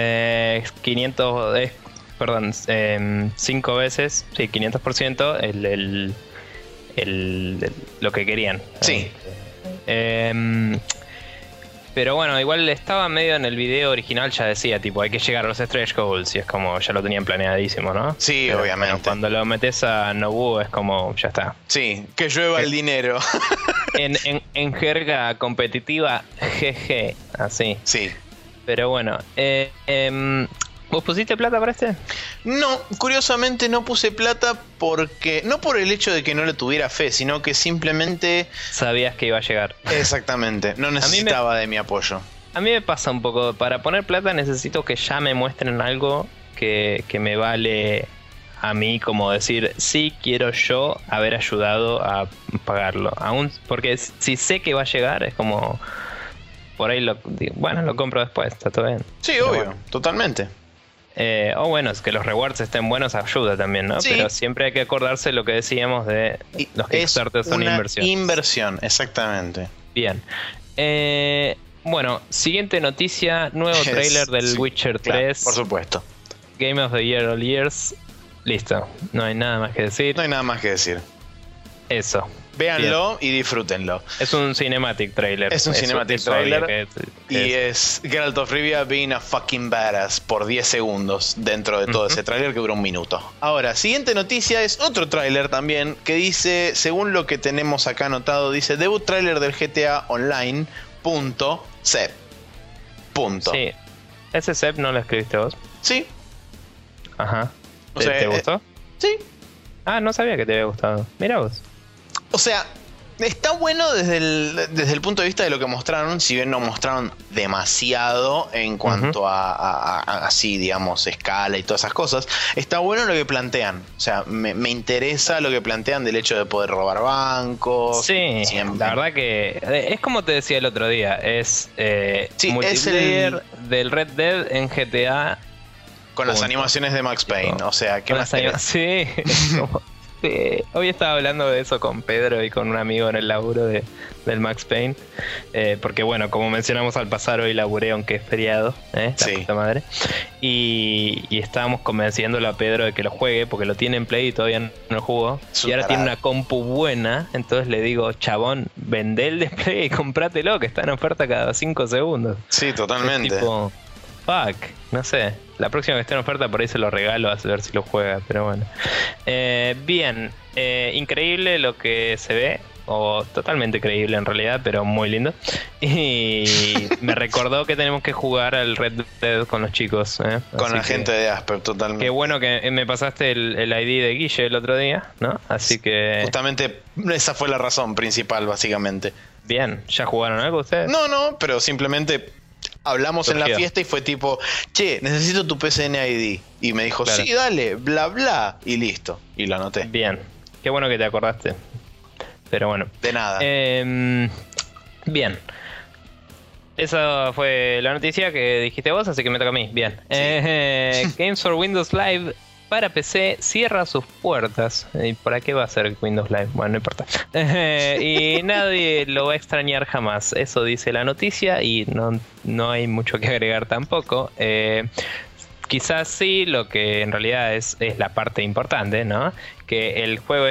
5 veces, sí, 500% lo que querían. Sí. Pero bueno, igual estaba medio en el video original, ya decía, tipo, hay que llegar a los stretch goals, y es como, ya lo tenían planeadísimo, ¿no? Sí, pero, obviamente. Bueno, cuando lo metes a Nobuo es como, ya está. Sí, que llueva el dinero. En jerga competitiva, jeje, así. Sí. Pero bueno, ¿vos pusiste plata para este? No, curiosamente no puse plata porque... No por el hecho de que no le tuviera fe, sino que simplemente... Sabías que iba a llegar. Exactamente, no necesitaba de mi apoyo. A mí me pasa un poco, para poner plata necesito que ya me muestren algo que me vale a mí, como decir, sí quiero yo haber ayudado a pagarlo. Aún, porque si sé que va a llegar, es como... Por ahí lo compro después, está todo bien. Sí, pero obvio, bueno. Totalmente. O bueno, es que los rewards estén buenos ayuda también, ¿no? Sí. Pero siempre hay que acordarse lo que decíamos de los Kickstarter son inversión. Inversión, exactamente. Bien. Bueno, siguiente noticia, nuevo trailer del Sí, Witcher 3. Claro, por supuesto. Game of the Year All Years. Listo, no hay nada más que decir. No hay nada más que decir. Eso. Véanlo y disfrútenlo. Es un cinematic trailer. Es un cinematic trailer. Y es es Geralt of Rivia being a fucking badass por 10 segundos dentro de todo ese trailer que dura un minuto. Ahora, siguiente noticia es otro trailer también que dice, según lo que tenemos acá anotado, dice debut trailer del GTA Online. .sep. Sí. ¿Ese Sep no lo escribiste vos? Sí. Ajá. O sea, ¿Te gustó? Sí. Ah, no sabía que te había gustado. Mira vos. O sea, está bueno desde el punto de vista de lo que mostraron, si bien no mostraron demasiado en cuanto a así, digamos, escala y todas esas cosas. Está bueno lo que plantean. O sea, me interesa lo que plantean del hecho de poder robar bancos. Sí, siempre. la verdad que es como te decía el otro día, es Sí, multiplayer del Red Dead en GTA. Con las animaciones de Max Payne. O sea, ¿qué más querés? Sí, sí. Hoy estaba hablando de eso con Pedro y con un amigo en el laburo del Max Payne. Porque bueno, como mencionamos al pasar, hoy laburé aunque es feriado. La puta madre. Y estábamos convenciéndolo a Pedro de que lo juegue, porque lo tiene en Play y todavía no lo jugó. Y ahora tiene una compu buena. Entonces le digo, chabón, vendé el display y comprátelo, que está en oferta cada 5 segundos. Sí, totalmente. Es tipo, fuck, no sé. La próxima que esté en oferta por ahí se lo regalo a ver si lo juega, pero bueno. Bien, increíble lo que se ve, o totalmente creíble en realidad, pero muy lindo. Y me recordó que tenemos que jugar al Red Dead con los chicos. Con la gente de Asper, totalmente. Qué bueno que me pasaste el ID de Guille el otro día, ¿no? Así que... Justamente esa fue la razón principal, básicamente. Bien, ¿ya jugaron algo ustedes? No, pero simplemente... Hablamos en la fiesta y fue tipo, che, necesito tu PSN ID. Y me dijo, claro. Sí, dale, bla, bla. Y listo. Y lo anoté. Bien. Qué bueno que te acordaste. Pero bueno. De nada. Bien. Esa fue la noticia que dijiste vos, así que me toca a mí. Bien. Sí. Games for Windows Live para PC cierra sus puertas. ¿Y para qué va a ser Windows Live? Bueno, no importa. Y nadie lo va a extrañar jamás. Eso dice la noticia y no hay mucho que agregar tampoco. Quizás sí, lo que en realidad es la parte importante, ¿no? Que el juego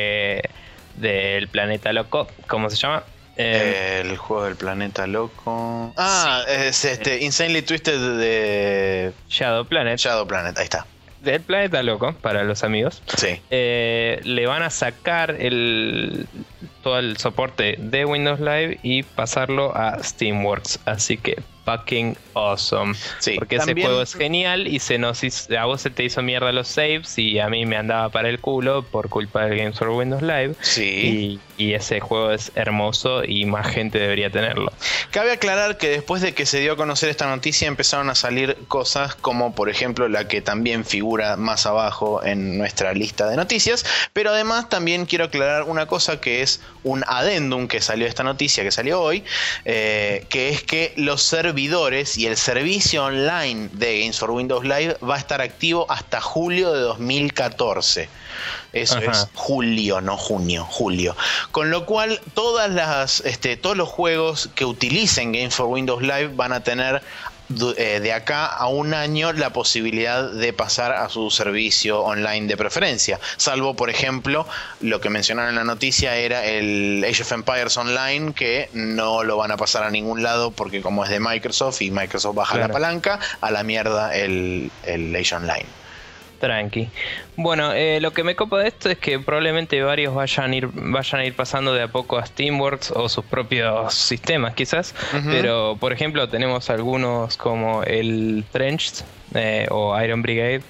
del planeta loco, ¿cómo se llama? El juego del planeta loco. Ah, sí. Es Insanely Twisted de Shadow Planet. Shadow Planet, ahí está. Del planeta loco, para los amigos. Sí. Le van a sacar todo el soporte de Windows Live y pasarlo a Steamworks. Así que fucking awesome. Sí, porque también... ese juego es genial y a vos se te hizo mierda los saves y a mí me andaba para el culo por culpa del Games for Windows Live. Sí. Y ese juego es hermoso y más gente debería tenerlo. Cabe aclarar que después de que se dio a conocer esta noticia empezaron a salir cosas como por ejemplo la que también figura más abajo en nuestra lista de noticias, pero además también quiero aclarar una cosa que es un adendum que salió esta noticia, que salió hoy, que es que los servidores y el servicio online de Games for Windows Live va a estar activo hasta julio de 2014. Eso Ajá. Es julio, no junio, julio. Con lo cual, todos los juegos que utilicen Games for Windows Live van a tener de acá a un año la posibilidad de pasar a su servicio online de preferencia. Salvo, por ejemplo, lo que mencionaron en la noticia era el Age of Empires Online, que no lo van a pasar a ningún lado porque como es de Microsoft y Microsoft baja la palanca, a la mierda el Age Online. Tranqui. Bueno, lo que me copa de esto es que probablemente varios vayan a ir pasando de a poco a Steamworks o sus propios sistemas quizás. Pero por ejemplo tenemos algunos como el Trenched o Iron Brigade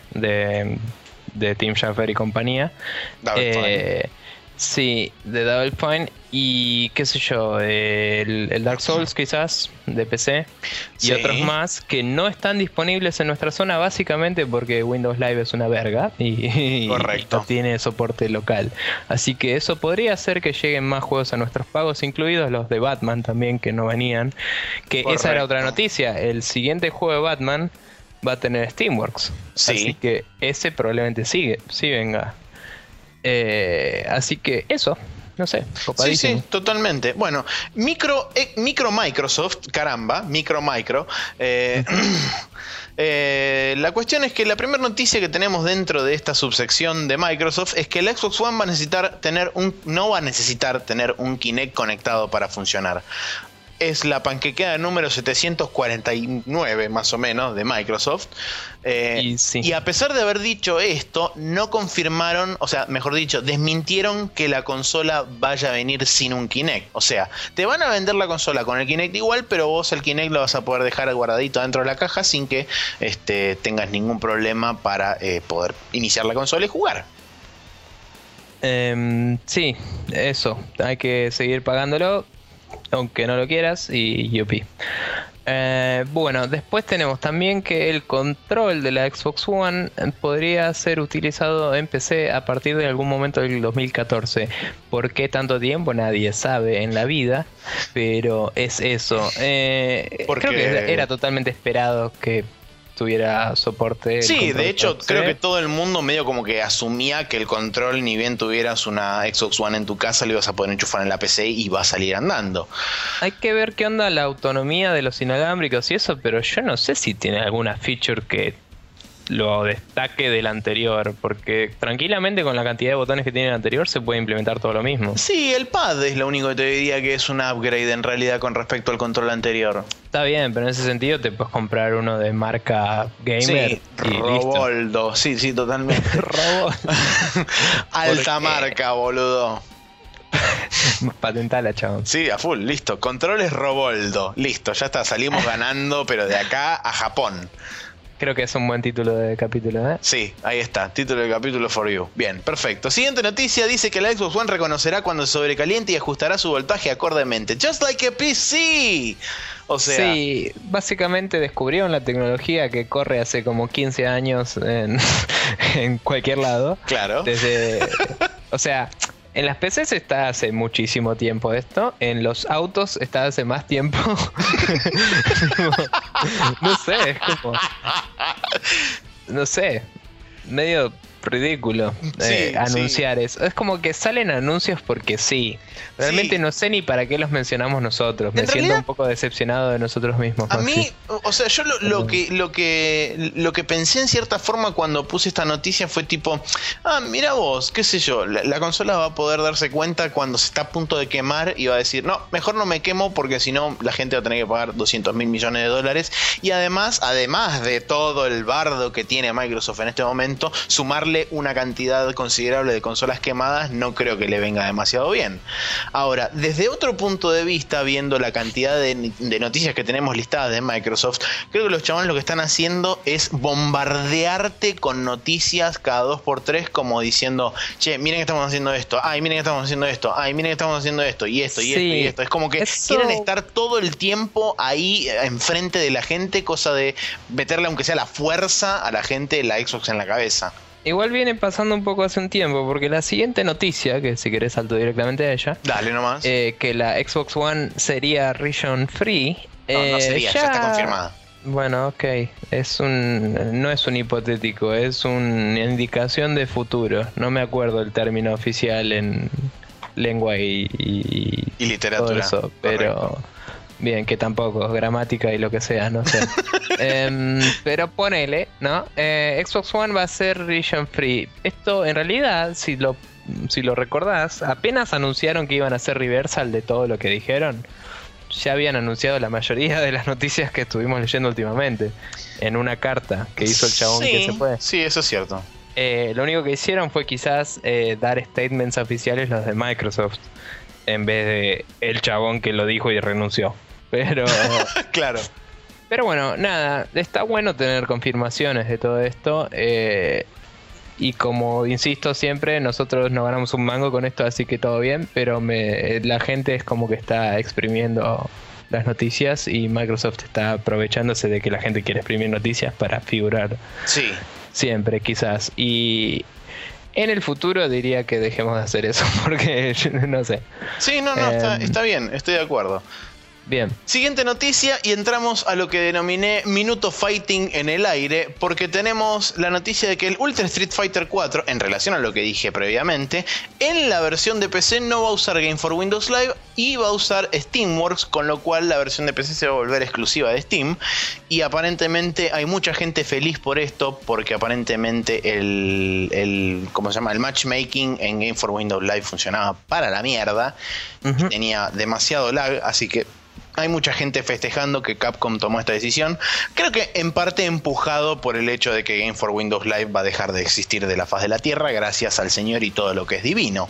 de Tim Schafer y compañía. Sí, de Double Fine y qué sé yo, el Dark Souls quizás de PC y otros más que no están disponibles en nuestra zona básicamente porque Windows Live es una verga y no tiene soporte local. Así que eso podría hacer que lleguen más juegos a nuestros pagos, incluidos los de Batman también que no venían. Que Correcto. Esa era otra noticia. El siguiente juego de Batman va a tener Steamworks. Sí. Así que ese probablemente sí venga. Así que eso, no sé, copadísimo. Sí, totalmente. Bueno, micro Microsoft, caramba, micro. La cuestión es que la primera noticia que tenemos dentro de esta subsección de Microsoft es que el Xbox One no va a necesitar tener un Kinect conectado para funcionar. Es la panquequeada número 749 más o menos de Microsoft. Y a pesar de haber dicho esto, no confirmaron, o sea, mejor dicho, desmintieron que la consola vaya a venir sin un Kinect. O sea, te van a vender la consola con el Kinect igual, pero vos el Kinect lo vas a poder dejar guardadito dentro de la caja sin que tengas ningún problema para poder iniciar la consola y jugar. Sí, eso. Hay que seguir pagándolo, aunque no lo quieras, y yupi. Bueno, después tenemos también que el control de la Xbox One podría ser utilizado en PC a partir de algún momento del 2014. ¿Por qué tanto tiempo? Nadie sabe en la vida, pero es eso. Creo que era totalmente esperado que tuviera soporte. Sí, de hecho creo que todo el mundo medio como que asumía que el control, ni bien tuvieras una Xbox One en tu casa, lo ibas a poder enchufar en la PC y va a salir andando. Hay que ver qué onda la autonomía de los inalámbricos y eso, pero yo no sé si tiene alguna feature que lo destaque del anterior, porque tranquilamente con la cantidad de botones que tiene el anterior se puede implementar todo lo mismo. Sí, el pad es lo único que te diría que es un upgrade en realidad con respecto al control anterior. Está bien, pero en ese sentido te puedes comprar uno de marca gamer. Sí, Roboldo, sí, totalmente. Roboldo. Alta marca, boludo. Patentala, chabón. Sí, a full, listo. Controles Roboldo, listo, ya está, salimos ganando, pero de acá a Japón. Creo que es un buen título de capítulo, ¿eh? Sí, ahí está, título de capítulo for you. Bien, perfecto. Siguiente noticia dice que la Xbox One reconocerá cuando se sobrecaliente y ajustará su voltaje acordemente. Just like a PC. O sea... Sí, básicamente descubrieron la tecnología que corre hace como 15 años en cualquier lado. Claro. O sea... En las PCs está hace muchísimo tiempo esto. En los autos está hace más tiempo. No sé, es como... No sé. medio ridículo anunciar eso. Es como que salen anuncios porque sí. Realmente no sé ni para qué los mencionamos nosotros. Me siento un poco decepcionado de nosotros mismos. A mí, o sea, yo lo que pensé en cierta forma cuando puse esta noticia fue tipo, mira vos, qué sé yo, la consola va a poder darse cuenta cuando se está a punto de quemar y va a decir, no, mejor no me quemo porque si no la gente va a tener que pagar 200 mil millones de dólares. Y además de todo el bardo que tiene Microsoft en este momento, sumarle una cantidad considerable de consolas quemadas no creo que le venga demasiado bien. Ahora, desde otro punto de vista, viendo la cantidad de noticias que tenemos listadas de Microsoft, creo que los chavales lo que están haciendo es bombardearte con noticias cada 2x3 como diciendo, che, miren que estamos haciendo esto, ay, miren que estamos haciendo esto, ay, miren que estamos haciendo esto, y esto, y esto, y esto. Es como que quieren estar todo el tiempo ahí enfrente de la gente, cosa de meterle aunque sea la fuerza a la gente la Xbox en la cabeza. Igual viene pasando un poco hace un tiempo, porque la siguiente noticia, que si querés salto directamente a ella, dale nomás, que la Xbox One sería region free. No sería, ya está confirmada. Bueno, ok, no es un hipotético, es una indicación de futuro. No me acuerdo el término oficial en lengua y literatura, todo eso, pero bien, que tampoco, gramática y lo que sea, no sé. Pero ponele, ¿no? Xbox One va a ser region free. Esto en realidad, si lo recordás, apenas anunciaron que iban a hacer reversal de todo lo que dijeron. Ya habían anunciado la mayoría de las noticias que estuvimos leyendo últimamente en una carta que hizo el chabón que se fue. Sí, eso es cierto. Lo único que hicieron fue quizás dar statements oficiales los de Microsoft en vez de el chabón que lo dijo y renunció. Pero claro. Pero bueno, nada, está bueno tener confirmaciones de todo esto. Y como insisto siempre, nosotros no ganamos un mango con esto, así que todo bien. Pero la gente es como que está exprimiendo las noticias y Microsoft está aprovechándose de que la gente quiere exprimir noticias para figurar. Sí. Siempre, quizás. Y en el futuro diría que dejemos de hacer eso, porque no sé. Sí, no, está bien, estoy de acuerdo. Bien. Siguiente noticia y entramos a lo que denominé Minuto Fighting en el aire, porque tenemos la noticia de que el Ultra Street Fighter 4, en relación a lo que dije previamente, en la versión de PC no va a usar Game for Windows Live y va a usar Steamworks, con lo cual la versión de PC se va a volver exclusiva de Steam. Y aparentemente hay mucha gente feliz por esto, porque aparentemente el ¿cómo se llama? El matchmaking en Game for Windows Live funcionaba para la mierda. Uh-huh. Tenía demasiado lag, así que hay mucha gente festejando que Capcom tomó esta decisión. Creo que en parte empujado por el hecho de que Game for Windows Live va a dejar de existir de la faz de la tierra gracias al señor y todo lo que es divino.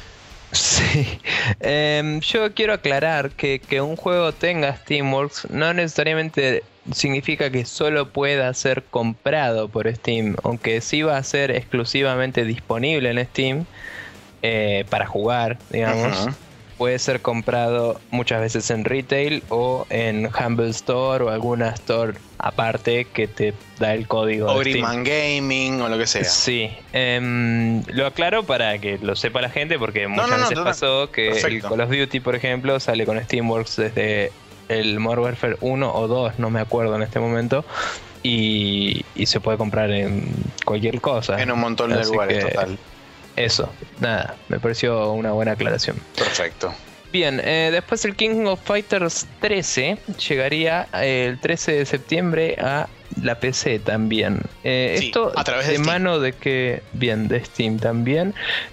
Sí, yo quiero aclarar que un juego tenga Steamworks no necesariamente significa que solo pueda ser comprado por Steam, aunque sí va a ser exclusivamente disponible en Steam para jugar, digamos. Uh-huh. Puede ser comprado muchas veces en retail o en Humble Store o alguna store aparte que te da el código. O Gridman Gaming o lo que sea. Sí, lo aclaro para que lo sepa la gente, porque muchas veces pasó que el Call of Duty, por ejemplo, sale con Steamworks desde el Modern Warfare 1 o 2, no me acuerdo en este momento, y se puede comprar en cualquier cosa. En un montón de lugares, total. Eso, nada, me pareció una buena aclaración. Perfecto. Bien, después el King of Fighters 13 llegaría el 13 de septiembre a la PC también. Sí, esto a través de Steam. Mano de que... Bien, de Steam también.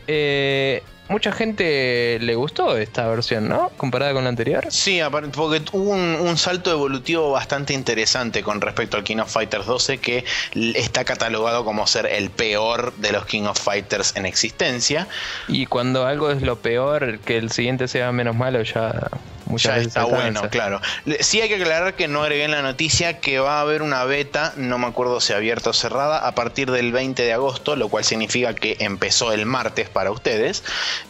Mucha gente le gustó esta versión, ¿no? Comparada con la anterior. Sí, porque hubo un salto evolutivo bastante interesante con respecto al King of Fighters 12, que está catalogado como ser el peor de los King of Fighters en existencia. Y cuando algo es lo peor, que el siguiente sea menos malo, ya muchas veces está bueno, claro. Sí hay que aclarar que no agregué en la noticia que va a haber una beta, no me acuerdo si abierta o cerrada, a partir del 20 de agosto, lo cual significa que empezó el martes para ustedes.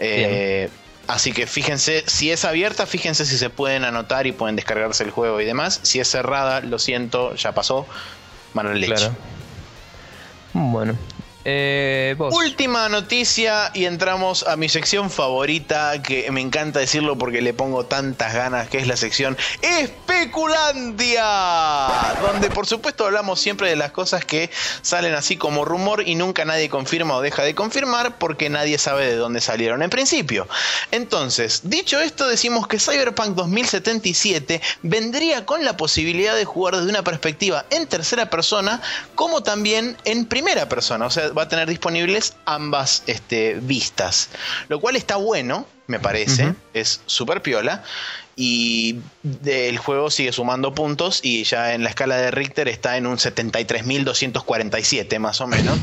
Así que fíjense, si es abierta, fíjense si se pueden anotar y pueden descargarse el juego y demás. Si es cerrada, lo siento, ya pasó. Mano en leche. Claro. Bueno. ¿Vos? Última noticia y entramos a mi sección favorita, que me encanta decirlo porque le pongo tantas ganas, que es la sección Especulandia, donde por supuesto hablamos siempre de las cosas que salen así como rumor y nunca nadie confirma o deja de confirmar porque nadie sabe de dónde salieron en principio. Entonces, dicho esto, decimos que Cyberpunk 2077 vendría con la posibilidad de jugar desde una perspectiva en tercera persona como también en primera persona, o sea, va a tener disponibles ambas vistas, lo cual está bueno, me parece, es súper piola. Y el juego sigue sumando puntos y ya en la escala de Richter está en un 73.247 más o menos.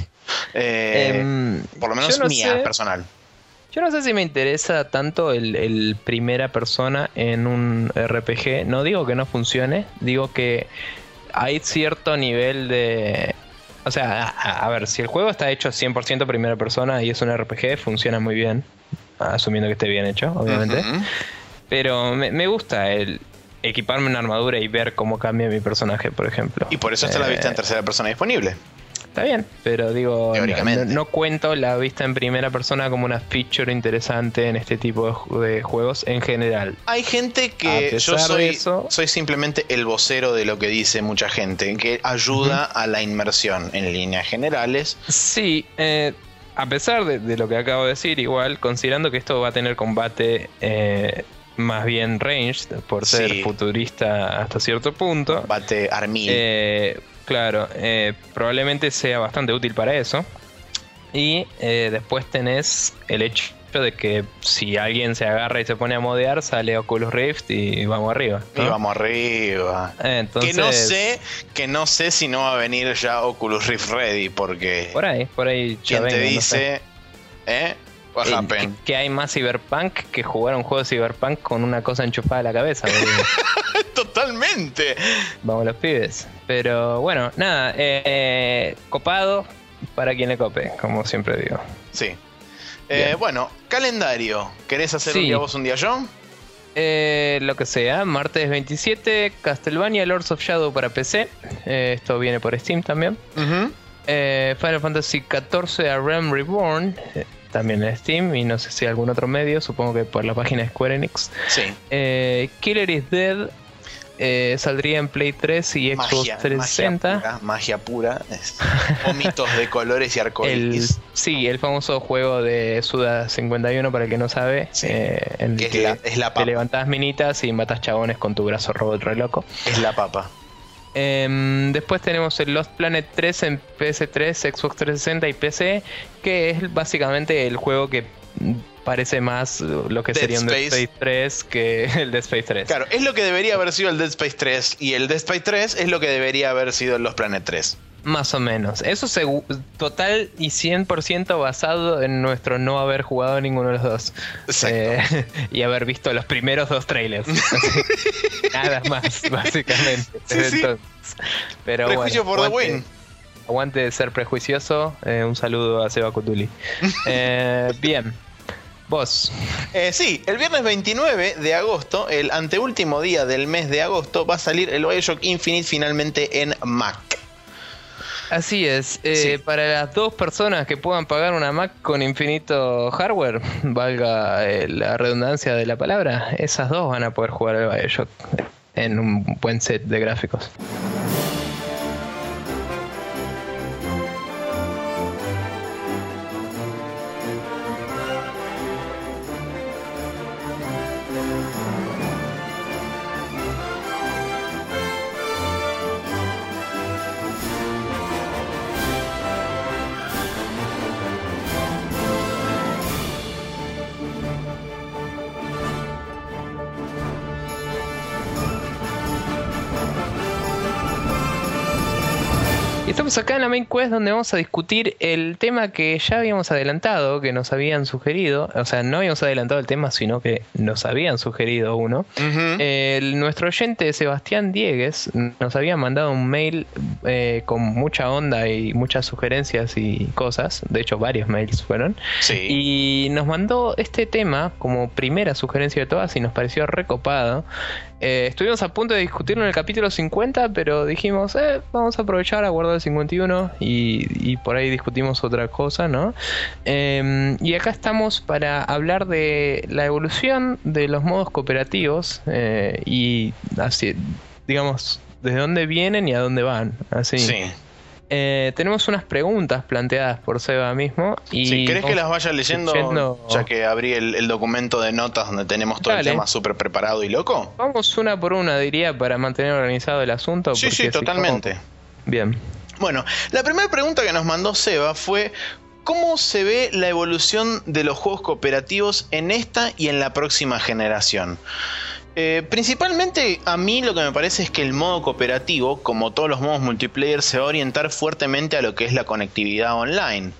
Por lo menos mía, personal. Yo no sé si me interesa tanto el primera persona en un RPG. No digo que no funcione, digo que hay cierto nivel de... O sea, a ver, si el juego está hecho 100% primera persona y es un RPG, funciona muy bien, asumiendo que esté bien hecho, obviamente. Pero me gusta el equiparme una armadura y ver cómo cambia mi personaje, por ejemplo. Y por eso está la vista en tercera persona disponible. Está bien, pero digo, no cuento la vista en primera persona como una feature interesante en este tipo de juegos en general. Hay gente que yo soy simplemente el vocero de lo que dice mucha gente, que ayuda a la inmersión en líneas generales. Sí, a pesar de lo que acabo de decir, igual, considerando que esto va a tener combate más bien ranged, por ser futurista hasta cierto punto. Combate armil. Claro, probablemente sea bastante útil para eso. Y después tenés el hecho de que si alguien se agarra y se pone a modear, sale Oculus Rift y vamos arriba, ¿no? Y vamos arriba. Entonces, que no sé si no va a venir ya Oculus Rift Ready, porque... Por ahí ¿quién te dice? Que hay más Cyberpunk que jugar un juego de Cyberpunk con una cosa enchufada a la cabeza. Totalmente. Vamos los pibes. Pero bueno, nada, copado para quien le cope, como siempre digo. Sí. Bueno, calendario. ¿Querés hacer un día vos, un día yo? Lo que sea, martes 27, Castlevania Lords of Shadow para PC. Esto viene por Steam también. Final Fantasy XIV A Realm Reborn. También en Steam y no sé si algún otro medio, supongo que por la página de Square Enix. Sí. Killer is Dead saldría en Play 3 y Xbox 360. Magia pura. Vómitos de colores y arcoíris. El famoso juego de Suda 51, para el que no sabe. En el que es la papa. Te levantás minitas y matas chabones con tu brazo robot re loco. Es la papa. Después tenemos el Lost Planet 3 en PS3, Xbox 360 y PC, que es básicamente el juego que parece más lo que sería un Dead Space 3 que el Dead Space 3. Claro, es lo que debería haber sido el Dead Space 3 y el Dead Space 3 es lo que debería haber sido el Lost Planet 3. Más o menos. Eso total y 100% basado en nuestro no haber jugado ninguno de los dos. Y haber visto los primeros 2 trailers. Nada más, básicamente. Entonces. Pero prejuicio bueno, por the win. Aguante de ser prejuicioso. Un saludo a Seba Cutuli. Bien. Vos. Sí, el viernes 29 de agosto, el anteúltimo día del mes de agosto, va a salir el BioShock Infinite finalmente en Mac. Así es, para las 2 personas que puedan pagar una Mac con infinito hardware, valga la redundancia de la palabra, esas 2 van a poder jugar el BioShock en un buen set de gráficos. Estamos acá en la main quest donde vamos a discutir el tema que ya habíamos adelantado, que nos habían sugerido. O sea, no habíamos adelantado el tema, sino que nos habían sugerido uno. Nuestro oyente Sebastián Diegues nos había mandado un mail con mucha onda y muchas sugerencias y cosas. De hecho, varios mails fueron. Sí. Y nos mandó este tema como primera sugerencia de todas y nos pareció recopado. estuvimos a punto de discutirlo en el capítulo 50, pero dijimos, vamos a aprovechar a guardar el 51 y por ahí discutimos otra cosa, ¿no? Y acá estamos para hablar de la evolución de los modos cooperativos y así, digamos, desde dónde vienen y a dónde van. Así. Sí. Tenemos unas preguntas planteadas por Seba mismo. Y si querés que las vaya leyendo, ya que abrí el documento de notas donde tenemos todo el tema súper preparado y loco. Vamos una por una, diría, para mantener organizado el asunto. Sí, sí, totalmente. Bien. Bueno, la primera pregunta que nos mandó Seba fue: ¿cómo se ve la evolución de los juegos cooperativos en esta y en la próxima generación? Principalmente a mí lo que me parece es que el modo cooperativo, como todos los modos multiplayer, se va a orientar fuertemente a lo que es la conectividad online.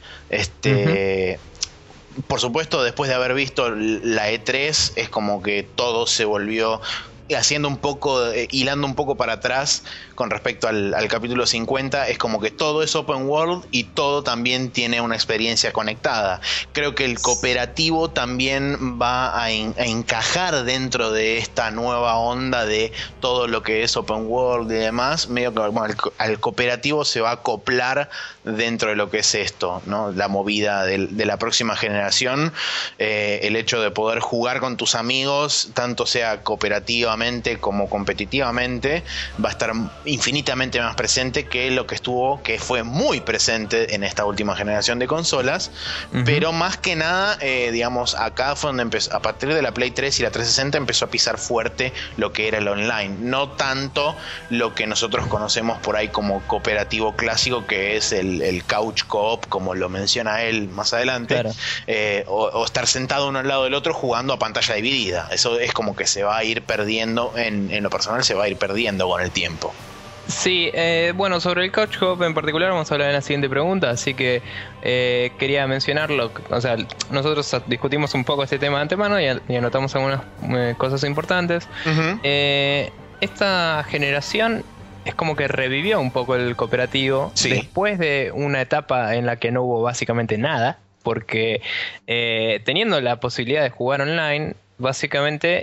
Por supuesto, después de haber visto la E3, es como que todo se volvió haciendo un poco, hilando un poco para atrás con respecto al capítulo 50, es como que todo es open world y todo también tiene una experiencia conectada. Creo que el cooperativo también va a encajar dentro de esta nueva onda de todo lo que es open world y demás. Medio que al cooperativo se va a acoplar dentro de lo que es esto, ¿no? La movida de la próxima generación, el hecho de poder jugar con tus amigos, tanto sea cooperativamente como competitivamente, va a estar infinitamente más presente que lo que fue muy presente en esta última generación de consolas. Pero más que nada, digamos, acá fue donde empezó, a partir de la Play 3 y la 360 empezó a pisar fuerte lo que era el online, no tanto lo que nosotros conocemos por ahí como cooperativo clásico, que es el couch co-op, como lo menciona él más adelante. Claro. O estar sentado uno al lado del otro jugando a pantalla dividida. Eso es como que se va a ir perdiendo, en lo personal se va a ir perdiendo con el tiempo. Sí, bueno, sobre el couch co-op en particular vamos a hablar en la siguiente pregunta, así que quería mencionarlo. O sea, nosotros discutimos un poco este tema de antemano y anotamos algunas cosas importantes. Esta generación es como que revivió un poco el cooperativo, sí, después de una etapa en la que no hubo básicamente nada, porque teniendo la posibilidad de jugar online, básicamente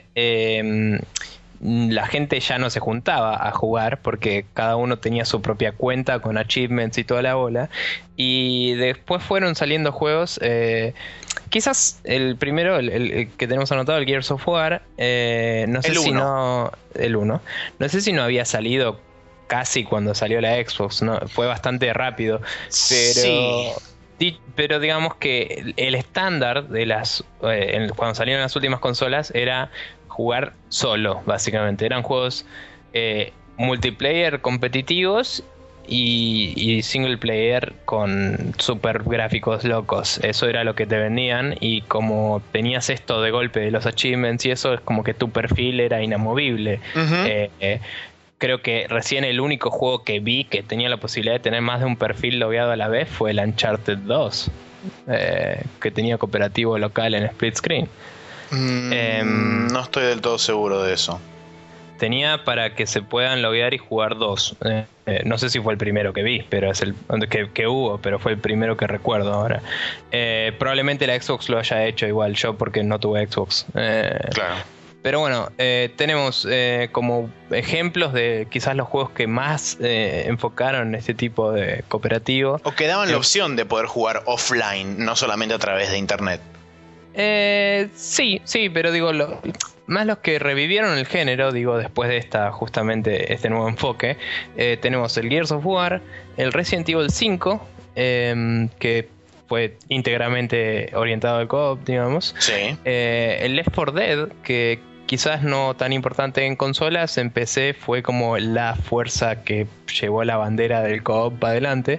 la gente ya no se juntaba a jugar porque cada uno tenía su propia cuenta con achievements y toda la bola. Y después fueron saliendo juegos, quizás el primero, el que tenemos anotado, el Gears of War, no sé si no, el 1, no sé si no había salido casi cuando salió la Xbox, ¿no? Fue bastante rápido, pero sí. Pero digamos que el estándar de cuando salieron las últimas consolas era jugar solo, básicamente. Eran juegos multiplayer competitivos y single player con super gráficos locos. Eso era lo que te vendían, y como tenías esto de golpe de los achievements y eso, es como que tu perfil era inamovible. Creo que recién el único juego que vi que tenía la posibilidad de tener más de un perfil logueado a la vez fue el Uncharted 2, que tenía cooperativo local en split screen. No estoy del todo seguro de eso. Tenía para que se puedan loguear y jugar dos. No sé si fue el primero que vi, pero es el que hubo, pero fue el primero que recuerdo ahora. Probablemente la Xbox lo haya hecho igual, yo porque no tuve Xbox. Claro. Pero bueno, tenemos como ejemplos de quizás los juegos que más enfocaron este tipo de cooperativo. O que daban la opción de poder jugar offline, no solamente a través de internet. Sí, pero digo, más los que revivieron el género, digo, después de justamente este nuevo enfoque. Tenemos el Gears of War, el Resident Evil 5, que fue íntegramente orientado al co-op, digamos. Sí. El Left 4 Dead, que quizás no tan importante en consolas, en PC fue como la fuerza que llevó la bandera del co-op para adelante.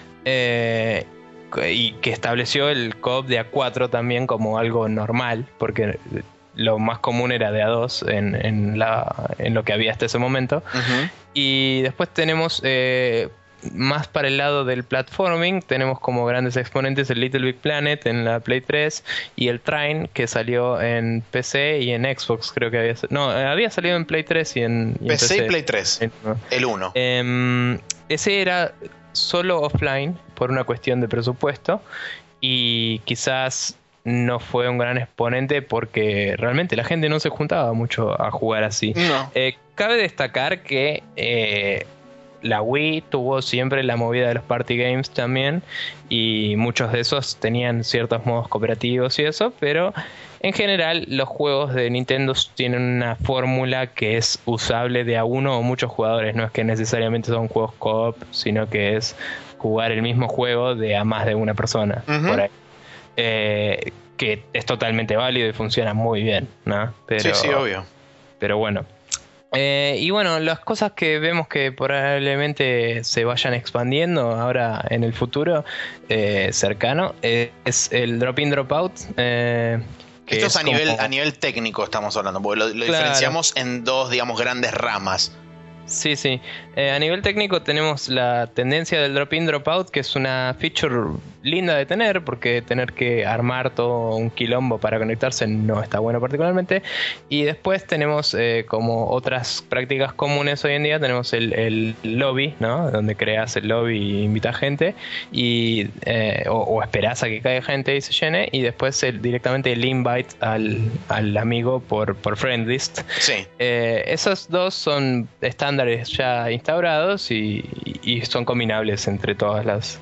Y que estableció el co-op de A4 también como algo normal, porque lo más común era de A2 en lo que había hasta ese momento. Y después tenemos más para el lado del platforming, tenemos como grandes exponentes el Little Big Planet en la Play 3 y el Trine, que salió en PC y en Xbox, creo que había salido en Play 3 y en PC y Play 3, el 1. Ese era solo offline por una cuestión de presupuesto, y quizás no fue un gran exponente porque realmente la gente no se juntaba mucho a jugar así. No. Cabe destacar que la Wii tuvo siempre la movida de los party games también, y muchos de esos tenían ciertos modos cooperativos y eso, pero en general los juegos de Nintendo tienen una fórmula que es usable de a uno o muchos jugadores. No es que necesariamente son juegos co-op, sino que es jugar el mismo juego de a más de una persona. Ujú. Por ahí. Que es totalmente válido y funciona muy bien, ¿no? Pero, Sí, obvio. pero bueno. Y bueno, las cosas que vemos que probablemente se vayan expandiendo ahora en el futuro cercano es el drop in, drop out. Esto es a nivel técnico estamos hablando, porque lo Claro. diferenciamos en dos, digamos, grandes ramas. Sí, sí. A nivel técnico tenemos la tendencia del drop-in, drop-out, que es una feature linda de tener, porque tener que armar todo un quilombo para conectarse no está bueno particularmente. Y después tenemos como otras prácticas comunes hoy en día, tenemos el lobby, ¿no? Donde creas el lobby y invitas gente, y, o esperás a que caiga gente y se llene, y después directamente el invite al amigo por friend list. Sí. Esos dos son estándares ya instaurados y son combinables entre todas las...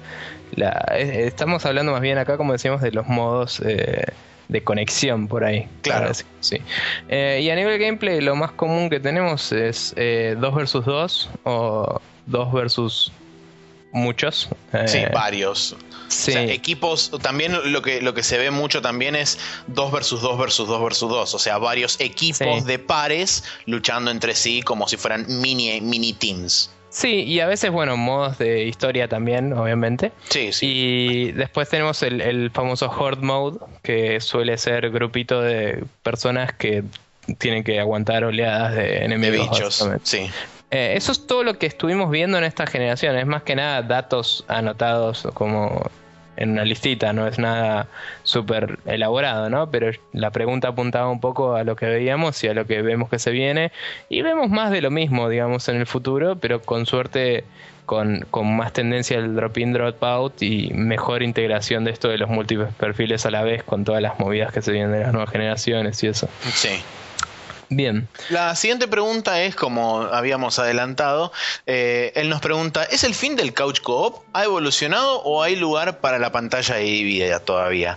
estamos hablando más bien acá, como decíamos, de los modos de conexión por ahí. Claro. Sí. Y a nivel gameplay, lo más común que tenemos es 2 versus 2 o 2 versus muchos. Sí, varios. Sí. O sea, equipos, también lo que se ve mucho también es 2 versus 2 versus 2 versus 2. O sea, varios equipos Sí. de pares luchando entre sí como si fueran mini teams. Sí, y a veces, bueno, modos de historia también, obviamente. Sí, sí. Y después tenemos el famoso Horde Mode, que suele ser grupito de personas que tienen que aguantar oleadas de De enemigos. bichos. básicamente. Sí. Eso es todo lo que estuvimos viendo en esta generación. Es más que nada datos anotados como en una listita, no es nada súper elaborado, ¿no? Pero la pregunta apuntaba un poco a lo que veíamos y a lo que vemos que se viene. Y vemos más de lo mismo, digamos, en el futuro, pero con suerte con más tendencia al drop-in, drop-out y mejor integración de esto de los múltiples perfiles a la vez con todas las movidas que se vienen de las nuevas generaciones y eso. Sí. Bien. La siguiente pregunta es, como habíamos adelantado, él nos pregunta, ¿es el fin del couch co-op? ¿Ha evolucionado o hay lugar para la pantalla dividida todavía?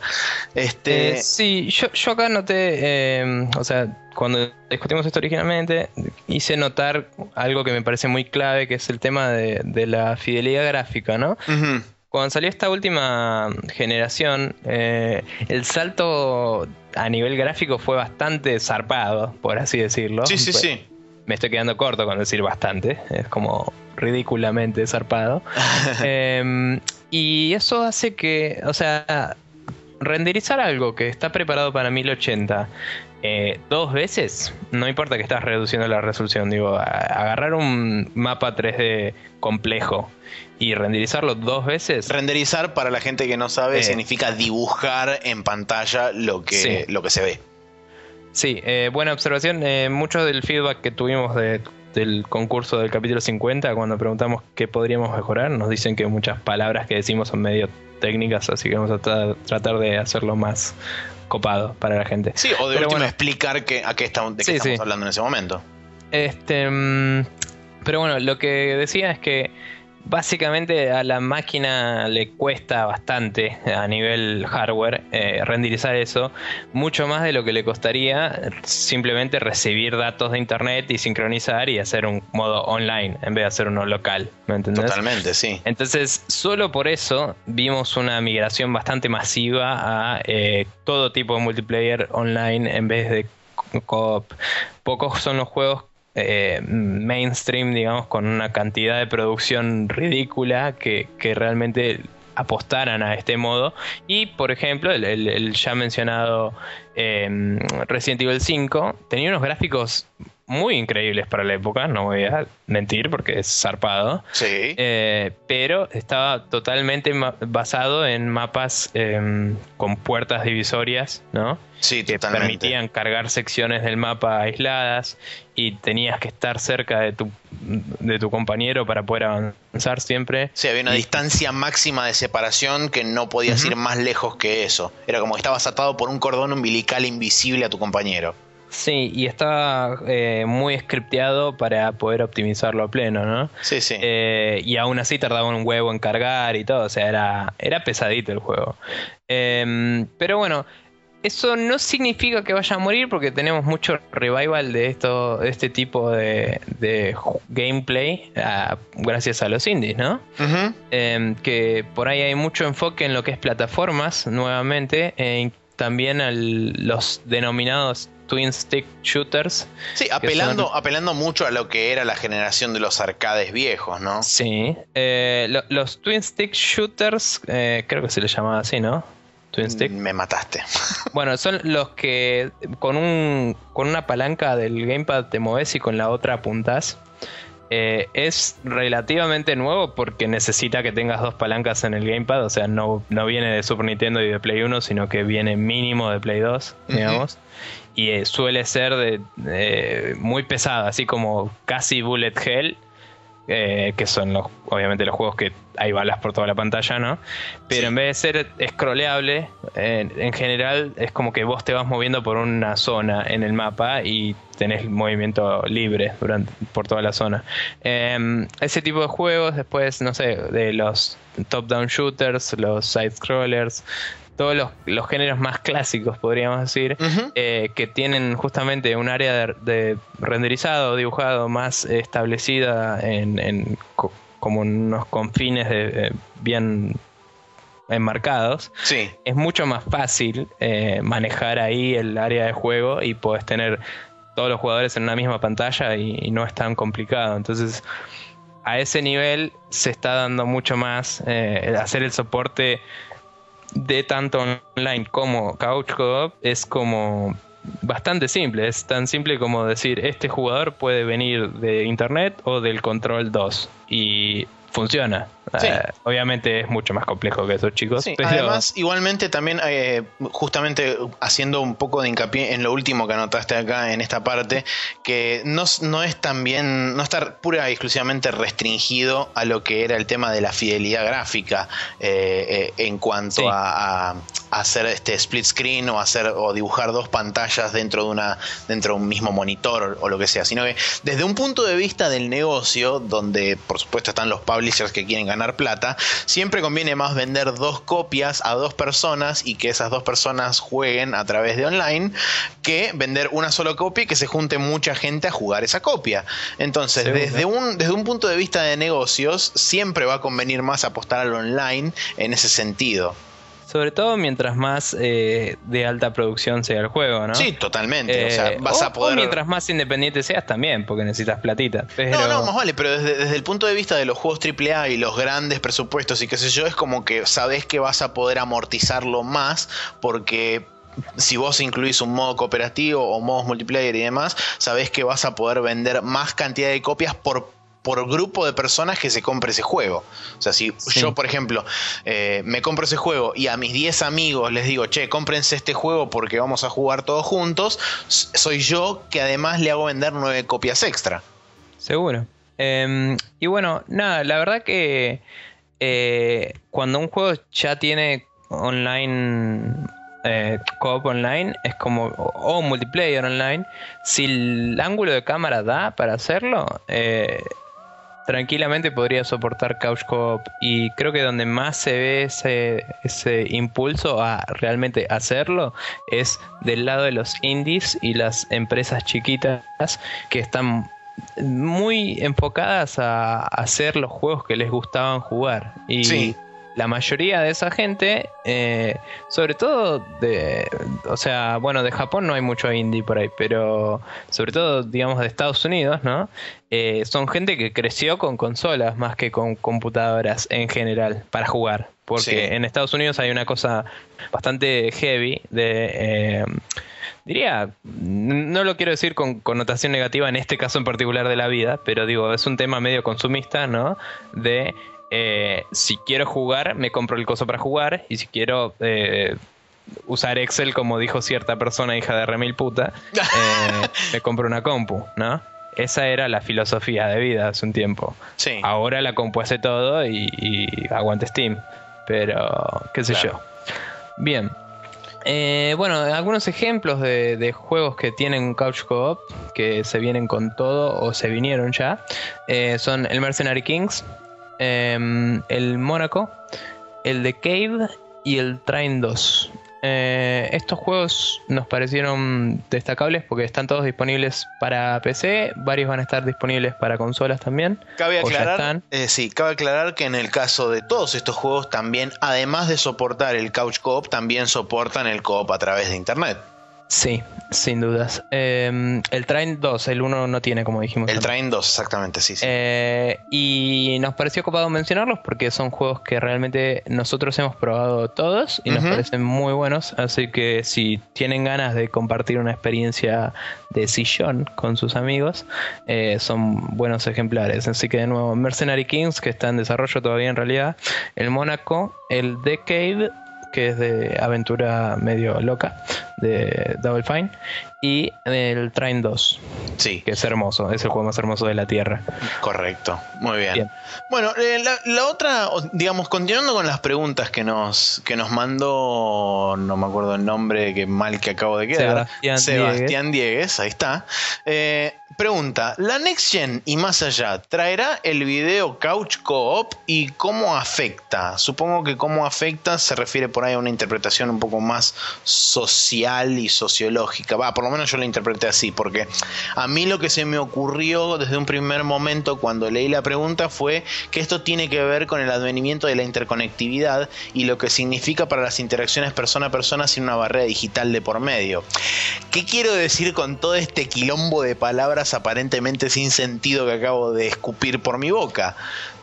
Sí, yo acá noté, o sea, cuando discutimos esto originalmente, hice notar algo que me parece muy clave, que es el tema de la fidelidad gráfica, ¿no? Ujú. Cuando salió esta última generación, el salto a nivel gráfico fue bastante zarpado, por así decirlo. Sí, sí, Pues, sí. me estoy quedando corto con decir bastante, es como ridículamente zarpado. Y eso hace que, o sea, renderizar algo que está preparado para 1080 dos veces, no importa que estás reduciendo la resolución, digo, agarrar un mapa 3D complejo y renderizarlo dos veces. Renderizar, para la gente que no sabe, significa dibujar en pantalla lo que se ve. Sí, buena observación. Mucho del feedback que tuvimos del concurso del capítulo 50, cuando preguntamos qué podríamos mejorar, nos dicen que muchas palabras que decimos son medio técnicas, así que vamos a tratar de hacerlo más copado para la gente. Sí, o de último explicar de qué estamos hablando en ese momento. Pero bueno, lo que decía es que básicamente a la máquina le cuesta bastante a nivel hardware renderizar eso, mucho más de lo que le costaría simplemente recibir datos de internet y sincronizar y hacer un modo online en vez de hacer uno local, ¿me entendés? Totalmente, sí. Entonces, solo por eso vimos una migración bastante masiva a todo tipo de multiplayer online en vez de co-op. Pocos son los juegos mainstream, digamos, con una cantidad de producción ridícula que realmente apostaran a este modo. Y por ejemplo el ya mencionado Resident Evil 5 tenía unos gráficos muy increíbles para la época, no voy a mentir porque es zarpado. Sí. Pero estaba totalmente basado en mapas con puertas divisorias, ¿no? Sí, Que totalmente. permitían cargar secciones del mapa aisladas y tenías que estar cerca de tu compañero para poder avanzar siempre. Sí, había una distancia máxima de separación que no podías ir más lejos que eso. Era como que estabas atado por un cordón umbilical invisible a tu compañero. Sí, y estaba muy scripteado para poder optimizarlo a pleno, ¿no? Sí, sí. Y aún así tardaba un huevo en cargar y todo, o sea, era pesadito el juego. Pero bueno, eso no significa que vaya a morir porque tenemos mucho revival de este tipo de gameplay gracias a los indies, ¿no? Ujú. Que por ahí hay mucho enfoque en lo que es plataformas nuevamente, también a los denominados Twin Stick Shooters. Sí, apelando mucho a lo que era la generación de los arcades viejos, ¿no? Sí, los Twin Stick Shooters, creo que se les llamaba así, ¿no? Twin Stick. Me mataste. Bueno, son los que con una palanca del gamepad te moves y con la otra apuntás. Es relativamente nuevo porque necesita que tengas dos palancas en el gamepad. O sea, no viene de Super Nintendo y de Play 1, sino que viene mínimo de Play 2, digamos. Y suele ser muy pesado, así como casi bullet hell. Que son obviamente los juegos que hay balas por toda la pantalla, ¿no? Pero Sí. en vez de ser scrolleable, en general es como que vos te vas moviendo por una zona en el mapa y tenés movimiento libre por toda la zona. Ese tipo de juegos, después, no sé, de los top-down shooters, los side-scrollers, todos los géneros más clásicos, podríamos decir, que tienen justamente un área de renderizado, dibujado más establecida como unos confines bien enmarcados. Sí. Es mucho más fácil manejar ahí el área de juego y podés tener todos los jugadores en una misma pantalla y no es tan complicado. Entonces, a ese nivel se está dando mucho más hacer el soporte de tanto online como couch co-op es como bastante simple. Es tan simple como decir, este jugador puede venir de internet o del control 2 y funciona. Sí. Obviamente es mucho más complejo que eso, chicos. Sí, pero además, igualmente también, justamente haciendo un poco de hincapié en lo último que anotaste acá en esta parte, que no es también, no está pura y exclusivamente restringido a lo que era el tema de la fidelidad gráfica en cuanto Sí. a hacer este split screen o dibujar dos pantallas dentro de un mismo monitor o lo que sea, sino que desde un punto de vista del negocio, donde por supuesto están los publishers que quieren ganar plata, siempre conviene más vender dos copias a dos personas y que esas dos personas jueguen a través de online que vender una sola copia y que se junte mucha gente a jugar esa copia. Entonces, desde un punto de vista de negocios, siempre va a convenir más apostar al online en ese sentido. sobre todo mientras más de alta producción sea el juego, ¿no? Sí, totalmente. O sea, vas a poder. O mientras más independiente seas también, porque necesitas platita. Pero... No, más vale, pero desde el punto de vista de los juegos AAA y los grandes presupuestos y qué sé yo, es como que sabés que vas a poder amortizarlo más porque si vos incluís un modo cooperativo o modos multiplayer y demás, sabés que vas a poder vender más cantidad de copias por grupo de personas que se compre ese juego. O sea, si yo, por ejemplo, me compro ese juego y a mis 10 amigos les digo, che, cómprense este juego porque vamos a jugar todos juntos, soy yo que además le hago vender 9 copias extra. Seguro. Y bueno, nada, la verdad que cuando un juego ya tiene online, co-op online, es como, o multiplayer online, si el ángulo de cámara da para hacerlo, tranquilamente podría soportar couch co-op, y creo que donde más se ve ese impulso a realmente hacerlo es del lado de los indies y las empresas chiquitas que están muy enfocadas a hacer los juegos que les gustaban jugar. Y Sí. la mayoría de esa gente, sobre todo o sea, bueno, de Japón no hay mucho indie por ahí, pero sobre todo, digamos, de Estados Unidos, ¿no? Son gente que creció con consolas más que con computadoras en general para jugar. Porque Sí. en Estados Unidos hay una cosa bastante heavy diría, no lo quiero decir con connotación negativa en este caso en particular de la vida, pero digo, es un tema medio consumista, ¿no? De si quiero jugar, me compro el coso para jugar, y si quiero usar Excel, como dijo cierta persona, hija de remil puta, me compro una compu, ¿no? Esa era la filosofía de vida hace un tiempo. Sí. Ahora la compu hace todo y aguante Steam. Pero, qué sé yo. Bien. Bueno, algunos ejemplos de juegos que tienen Couch Co-op, que se vienen con todo o se vinieron ya, son el Mercenary Kings, el Mónaco, el The Cave y el Train 2. Estos juegos nos parecieron destacables porque están todos disponibles para PC, varios van a estar disponibles para consolas también. Cabe aclarar que en el caso de todos estos juegos también, además de soportar el Couch Co-op, también soportan el co-op a través de internet. Sí, sin dudas. El Train 2, el 1 no tiene, como dijimos. El Train 2, exactamente, sí. Y nos pareció copado mencionarlos porque son juegos que realmente nosotros hemos probado todos y nos parecen muy buenos. Así que si tienen ganas de compartir una experiencia de sillón con sus amigos, son buenos ejemplares. Así que de nuevo, Mercenary Kings, que está en desarrollo todavía en realidad, el Mónaco, el The Cave, que es de aventura medio loca, de Double Fine, y el Train 2, sí, que es hermoso, es el juego más hermoso de la Tierra. Correcto, muy bien. Bueno, la otra, digamos, continuando con las preguntas que nos mandó, no me acuerdo el nombre, que mal que acabo de quedar, Sebastián Diegues, ahí está. Pregunta, ¿la Next Gen y más allá traerá el video Couch Co-op y cómo afecta? Supongo que cómo afecta se refiere por ahí a una interpretación un poco más social y sociológica. Por lo menos yo la interpreté así, porque a mí lo que se me ocurrió desde un primer momento cuando leí la pregunta fue que esto tiene que ver con el advenimiento de la interconectividad y lo que significa para las interacciones persona a persona sin una barrera digital de por medio. ¿Qué quiero decir con todo este quilombo de palabras aparentemente sin sentido que acabo de escupir por mi boca?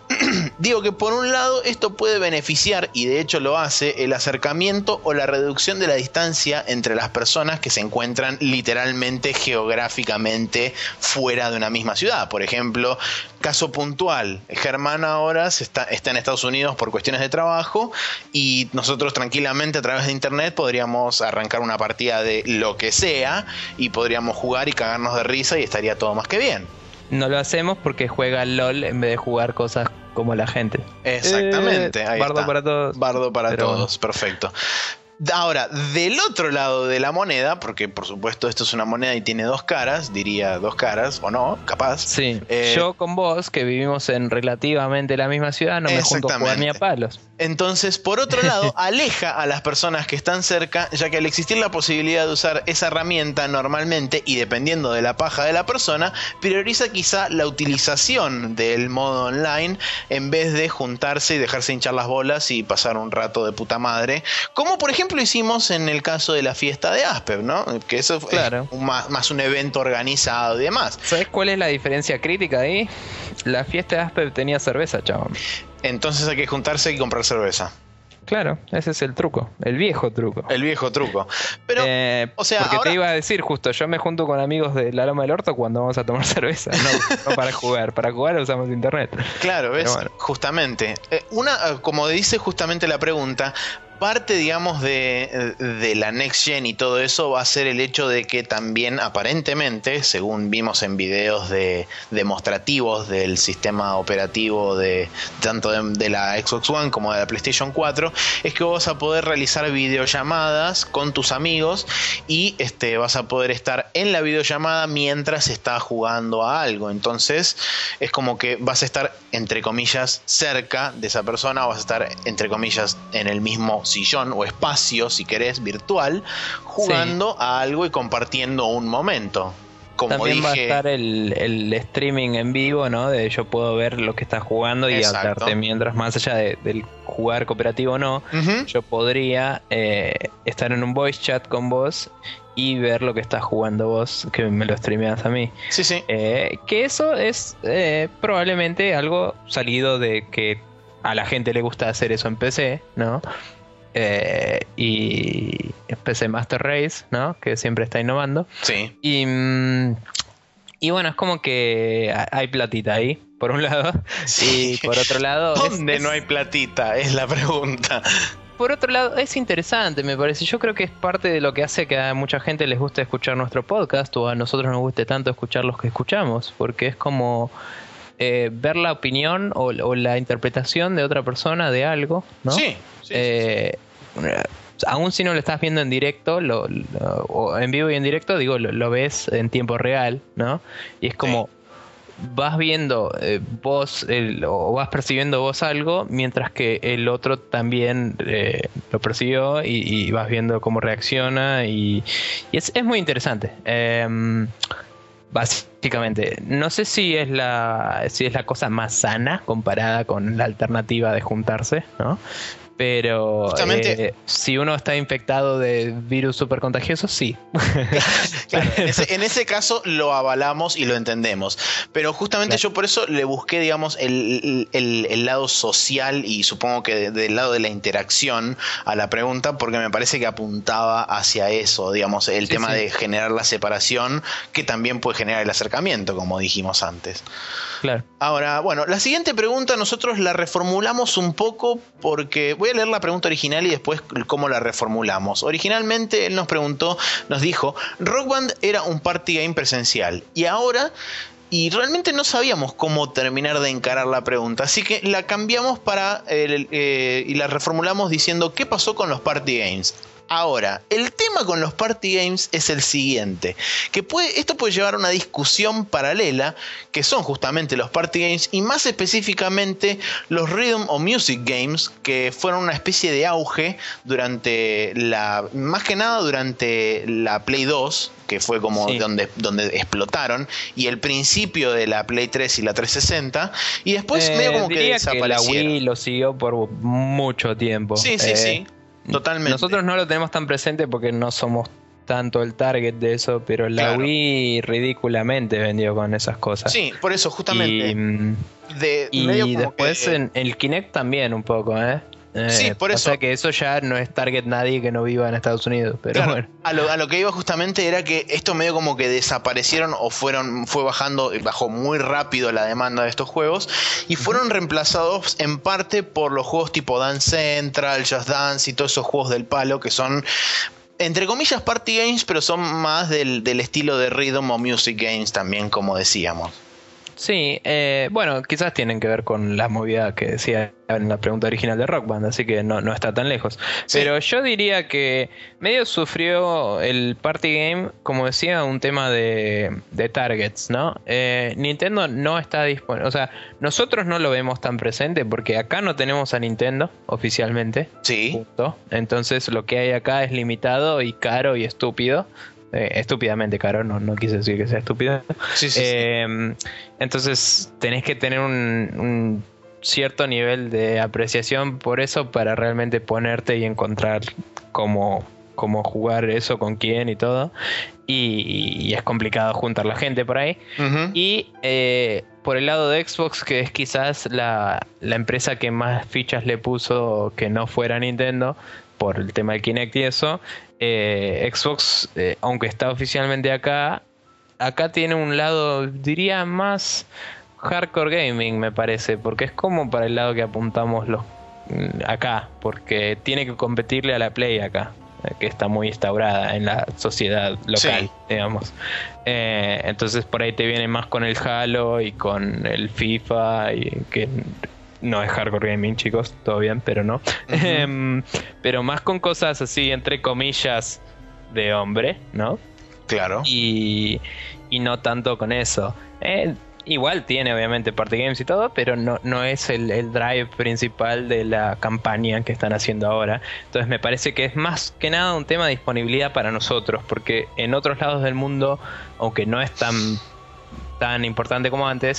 Digo que por un lado esto puede beneficiar, y de hecho lo hace, el acercamiento o la reducción de la distancia entre las personas que se encuentran literalmente geográficamente fuera de una misma ciudad. Por ejemplo, caso puntual, Germán ahora está en Estados Unidos por cuestiones de trabajo y nosotros tranquilamente a través de internet podríamos arrancar una partida de lo que sea y podríamos jugar y cagarnos de risa y estaría todo más que bien. No lo hacemos porque juega LOL en vez de jugar cosas como la gente. Exactamente. Ahí bardo está. Para todos. Bardo para todos, perfecto. Ahora, del otro lado de la moneda, porque por supuesto esto es una moneda y tiene dos caras, diría dos caras, o no, capaz. Sí, yo con vos, que vivimos en relativamente la misma ciudad, no me junto a jugar ni a palos. Entonces, por otro lado, aleja a las personas que están cerca, ya que al existir la posibilidad de usar esa herramienta normalmente, y dependiendo de la paja de la persona, prioriza quizá la utilización del modo online en vez de juntarse y dejarse hinchar las bolas y pasar un rato de puta madre, como por ejemplo lo hicimos en el caso de la fiesta de Aspev, ¿no? Que eso fue más un evento organizado y demás. ¿Sabes cuál es la diferencia crítica ahí? La fiesta de Aspev tenía cerveza, chabón. Entonces hay que juntarse y comprar cerveza. Claro, ese es el truco, el viejo truco. El viejo truco. Pero, o sea, porque ahora... te iba a decir justo, yo me junto con amigos de la Loma del Orto cuando vamos a tomar cerveza, no para jugar. Para jugar usamos internet. Claro, ¿ves? Bueno. Justamente. Como dice justamente la pregunta, parte, digamos, de la Next Gen y todo eso va a ser el hecho de que también aparentemente, según vimos en videos demostrativos del sistema operativo tanto de la Xbox One como de la PlayStation 4, es que vas a poder realizar videollamadas con tus amigos y vas a poder estar en la videollamada mientras estás jugando a algo. Entonces es como que vas a estar, entre comillas, cerca de esa persona, o vas a estar, entre comillas, en el mismo sillón o espacio, si querés, virtual, jugando a algo y compartiendo un momento. Como también dije, va a estar el streaming en vivo, ¿no? De yo puedo ver lo que estás jugando y hablarte mientras, más allá del jugar cooperativo o no, yo podría estar en un voice chat con vos y ver lo que estás jugando vos, que me lo streameas a mí. Sí, sí. Que eso es probablemente algo salido de que a la gente le gusta hacer eso en PC, ¿no? y PC Master Race, ¿no? Que siempre está innovando. Sí. Y bueno, es como que hay platita ahí, por un lado. Sí. Y por otro lado... ¿Dónde no hay platita? Es la pregunta. Por otro lado, es interesante, me parece. Yo creo que es parte de lo que hace que a mucha gente les guste escuchar nuestro podcast, o a nosotros nos guste tanto escuchar los que escuchamos, porque es como ver la opinión o la interpretación de otra persona de algo, ¿no? Sí. Aún si no lo estás viendo en directo, o en vivo y en directo, digo, lo ves en tiempo real, ¿no? Y es como... Sí. Vas viendo vos o vas percibiendo vos algo, mientras que el otro también lo percibió, y vas viendo cómo reacciona, y es muy interesante. Básicamente, no sé si es la cosa más sana comparada con la alternativa de juntarse, ¿no? Pero justamente, si uno está infectado de virus súper contagiosos, sí. Claro, en ese caso lo avalamos y lo entendemos. Pero justamente yo por eso le busqué, digamos, el lado social, y supongo que del lado de la interacción a la pregunta, porque me parece que apuntaba hacia eso, digamos, el tema de generar la separación, que también puede generar el acercamiento, como dijimos antes. Claro. Ahora, bueno, la siguiente pregunta nosotros la reformulamos un poco, porque voy a leer la pregunta original y después cómo la reformulamos. Originalmente él nos dijo, Rock Band era un party game presencial, y realmente no sabíamos cómo terminar de encarar la pregunta, así que la cambiamos y la reformulamos diciendo, ¿qué pasó con los party games? Ahora, el tema con los party games es el siguiente, que esto puede llevar a una discusión paralela, que son justamente los party games, y más específicamente los rhythm o music games, que fueron una especie de auge más que nada durante la Play 2, que fue como donde explotaron, y el principio de la Play 3 y la 360, y después medio como que desaparecieron. Que la Wii lo siguió por mucho tiempo. Sí. Totalmente. Nosotros no lo tenemos tan presente porque no somos tanto el target de eso, pero la Wii ridículamente vendió con esas cosas. Sí, por eso justamente. Y después en el Kinect también un poco, sí, por eso. O sea que eso ya no es target nadie que no viva en Estados Unidos, pero claro, bueno. A lo que iba justamente era que esto medio como que desaparecieron, o bajó muy rápido la demanda de estos juegos, y fueron reemplazados en parte por los juegos tipo Dance Central, Just Dance y todos esos juegos del palo, que son, entre comillas, party games, pero son más del estilo de rhythm o music games también, como decíamos. Sí, bueno, quizás tienen que ver con la movida que decía en la pregunta original de Rock Band, así que no está tan lejos. Sí. Pero yo diría que medio sufrió el party game, como decía, un tema de targets, ¿no? Nintendo no está disponible, o sea, nosotros no lo vemos tan presente porque acá no tenemos a Nintendo oficialmente. Sí. Punto. Entonces lo que hay acá es limitado y caro y estúpido. Estúpidamente caro, no quise decir que sea estúpido. Sí. Entonces tenés que tener un cierto nivel de apreciación por eso para realmente ponerte y encontrar cómo jugar eso, con quién y todo. Y es complicado juntar la gente por ahí. Uh-huh. Y por el lado de Xbox, que es quizás la empresa que más fichas le puso que no fuera Nintendo, por el tema del Kinect y eso, Xbox, aunque está oficialmente acá tiene un lado, diría, más hardcore gaming, me parece, porque es como para el lado que apuntamos acá, porque tiene que competirle a la Play acá, que está muy instaurada en la sociedad local, sí, digamos. Entonces por ahí te viene más con el Halo y con el FIFA, y que no es hardcore gaming, chicos, todo bien, pero no. Uh-huh. Pero más con cosas así, entre comillas, de hombre, ¿no? Claro. Y no tanto con eso. Igual tiene obviamente party games y todo, pero no es el drive principal de la campaña que están haciendo ahora. Entonces me parece que es más que nada un tema de disponibilidad para nosotros, porque en otros lados del mundo, aunque no es tan importante como antes,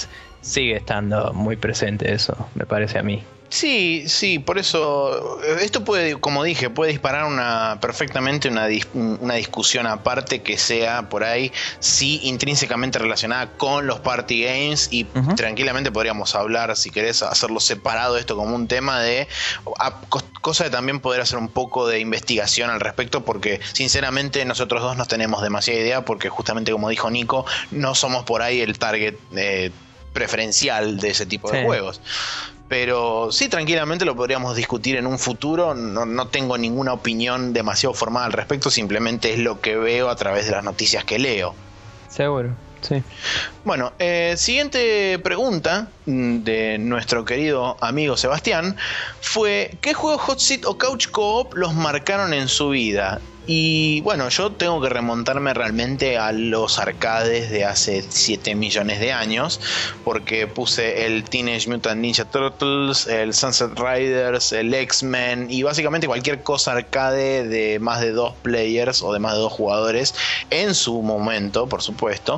sigue estando muy presente eso, me parece a mí. Sí, sí, por eso esto puede, como dije, puede disparar perfectamente una discusión aparte que sea por ahí, sí, intrínsecamente relacionada con los party games y tranquilamente podríamos hablar, si querés, hacerlo separado esto como un tema de cosa de también poder hacer un poco de investigación al respecto, porque sinceramente nosotros dos no tenemos demasiada idea, porque justamente como dijo Nico, no somos por ahí el target preferencial de ese tipo de juegos. Pero sí, tranquilamente lo podríamos discutir en un futuro. No tengo ninguna opinión demasiado formada al respecto. Simplemente es lo que veo a través de las noticias que leo. Seguro, sí. Bueno, siguiente pregunta de nuestro querido amigo Sebastián fue: ¿qué juegos Hot Seat o Couch Co-op los marcaron en su vida? Y bueno, yo tengo que remontarme realmente a los arcades de hace 7 millones de años, porque puse el Teenage Mutant Ninja Turtles, el Sunset Riders, el X-Men y básicamente cualquier cosa arcade de más de 2 players o de más de 2 jugadores en su momento, por supuesto.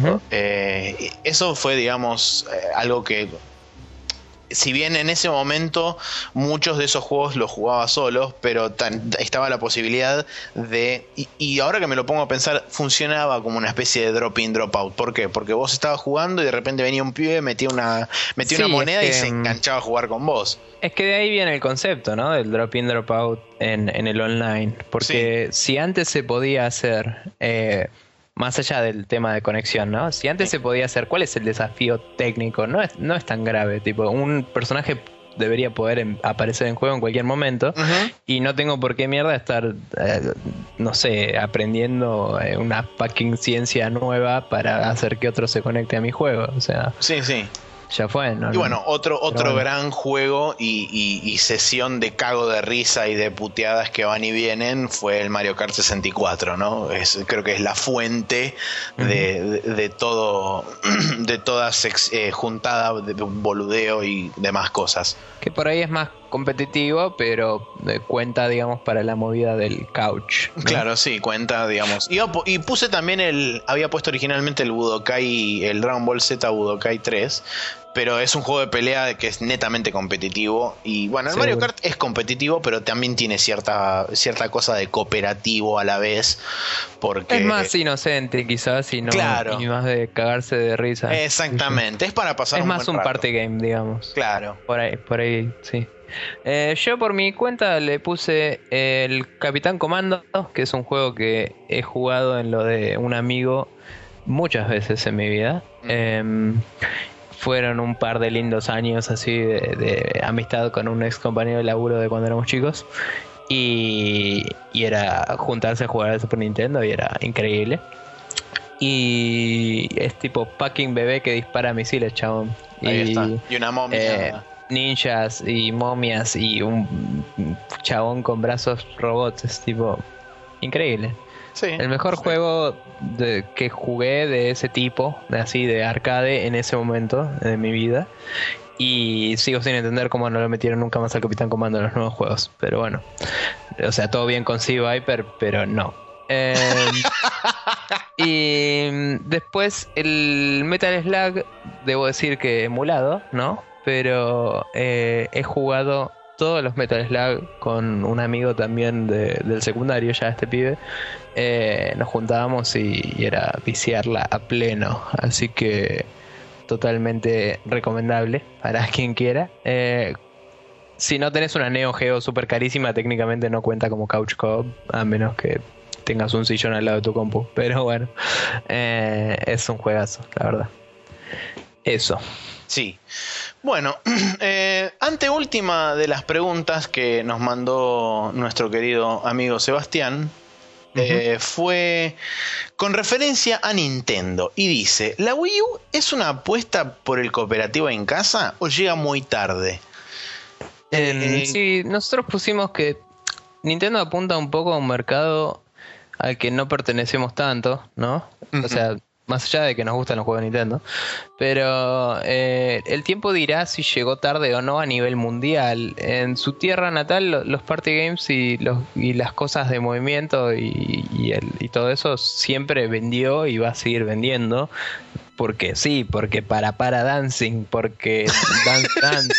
Eso fue, digamos, algo que, si bien en ese momento muchos de esos juegos los jugaba solos, pero estaba la posibilidad de, y ahora que me lo pongo a pensar, funcionaba como una especie de drop in, drop out. ¿Por qué? Porque vos estabas jugando y de repente venía un pibe, metía una moneda y se enganchaba a jugar con vos. Es que de ahí viene el concepto, ¿no? Del drop in, drop out en el online. Porque si antes se podía hacer, más allá del tema de conexión, ¿no? Si antes se podía hacer, ¿cuál es el desafío técnico? No es tan grave. Tipo, un personaje debería poder aparecer en juego en cualquier momento. Y no tengo por qué mierda estar, no sé, aprendiendo una fucking ciencia nueva para hacer que otro se conecte a mi juego. O sea, sí. Ya fue, ¿no? Y bueno, otro gran juego y sesión de cago de risa y de puteadas que van y vienen fue el Mario Kart 64, ¿no? Creo que es la fuente de todo, de toda juntada de boludeo y demás cosas. Que por ahí es más competitivo, pero cuenta, digamos, para la movida del couch, ¿no? Claro, sí, cuenta, digamos. Y puse también había puesto originalmente el Dragon Ball Z Budokai 3, pero es un juego de pelea que es netamente competitivo. Y bueno, el Mario Kart es competitivo, pero también tiene cierta cosa de cooperativo a la vez, porque es más inocente quizás y más de cagarse de risa. Exactamente, es para pasar un buen rato. Es más un party game, digamos. Claro. Por ahí, sí. Yo por mi cuenta le puse el Capitán Comando, que es un juego que he jugado en lo de un amigo muchas veces en mi vida. Fueron un par de lindos años así de amistad con un ex compañero de laburo de cuando éramos chicos. Y era juntarse a jugar al Super Nintendo y era increíble. Y es tipo fucking bebé que dispara misiles, chabón. Ahí está. Y una momia. Ninjas y momias y un chabón con brazos robots. Es tipo increíble. Sí, el mejor juego que jugué de ese tipo, de arcade en ese momento de mi vida. Y sigo sin entender cómo no lo metieron nunca más al Capitán Comando en los nuevos juegos. Pero bueno, o sea, todo bien con Sea Viper, pero no. Y después el Metal Slug, debo decir que emulado, ¿no? Pero he jugado todos los Metal Slug con un amigo también del secundario, ya este pibe. Nos juntábamos y era viciarla a pleno. Así que totalmente recomendable para quien quiera. Si no tenés una Neo Geo super carísima, técnicamente no cuenta como Couch Co-op, a menos que tengas un sillón al lado de tu compu. Pero bueno, es un juegazo, la verdad. Eso. Sí. Bueno, anteúltima de las preguntas que nos mandó nuestro querido amigo Sebastián, fue con referencia a Nintendo y dice: ¿la Wii U es una apuesta por el cooperativo en casa o llega muy tarde? Sí, nosotros pusimos que Nintendo apunta un poco a un mercado al que no pertenecemos tanto, ¿no? O sea, más allá de que nos gustan los juegos de Nintendo. Pero el tiempo dirá si llegó tarde o no a nivel mundial. En su tierra natal, los party games y las cosas de movimiento y todo eso siempre vendió y va a seguir vendiendo. porque sí, porque para dancing, porque dance,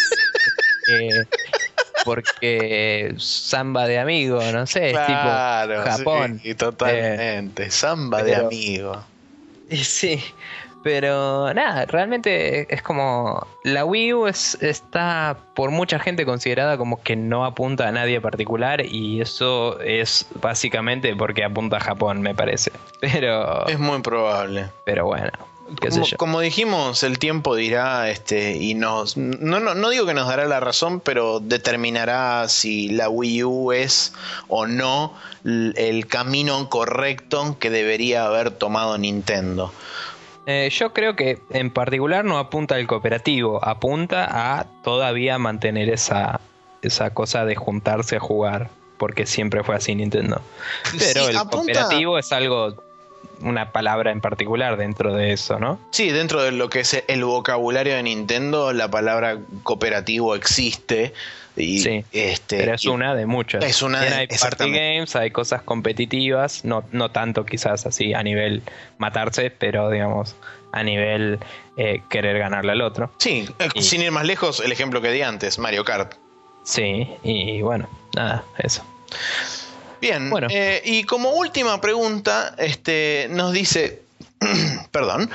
porque samba de amigo, no sé, Claro, es tipo Japón. sí, totalmente. Samba de amigo. Sí, pero nada, realmente es como la Wii U está por mucha gente considerada como que no apunta a nadie particular, y eso es básicamente porque apunta a Japón, me parece. Es muy probable. Pero bueno, qué sé yo. Como dijimos, el tiempo dirá, y no digo que nos dará la razón, pero determinará si la Wii U es o no el camino correcto que debería haber tomado Nintendo. Yo creo que en particular no apunta al cooperativo, apunta a todavía mantener esa cosa de juntarse a jugar, porque siempre fue así Nintendo. Pero Sí, el cooperativo es algo, una palabra en particular dentro de eso, ¿no? Sí, dentro de lo que es el vocabulario de Nintendo, la palabra cooperativo existe. Y, sí, pero es una de muchas. Es una de, hay party games, hay cosas competitivas, no tanto quizás así a nivel matarse, pero digamos a nivel querer ganarle al otro. Sí, sin ir más lejos, el ejemplo que di antes, Mario Kart. Sí, y bueno, nada, eso. Bien, bueno. Y como última pregunta, nos dice, perdón,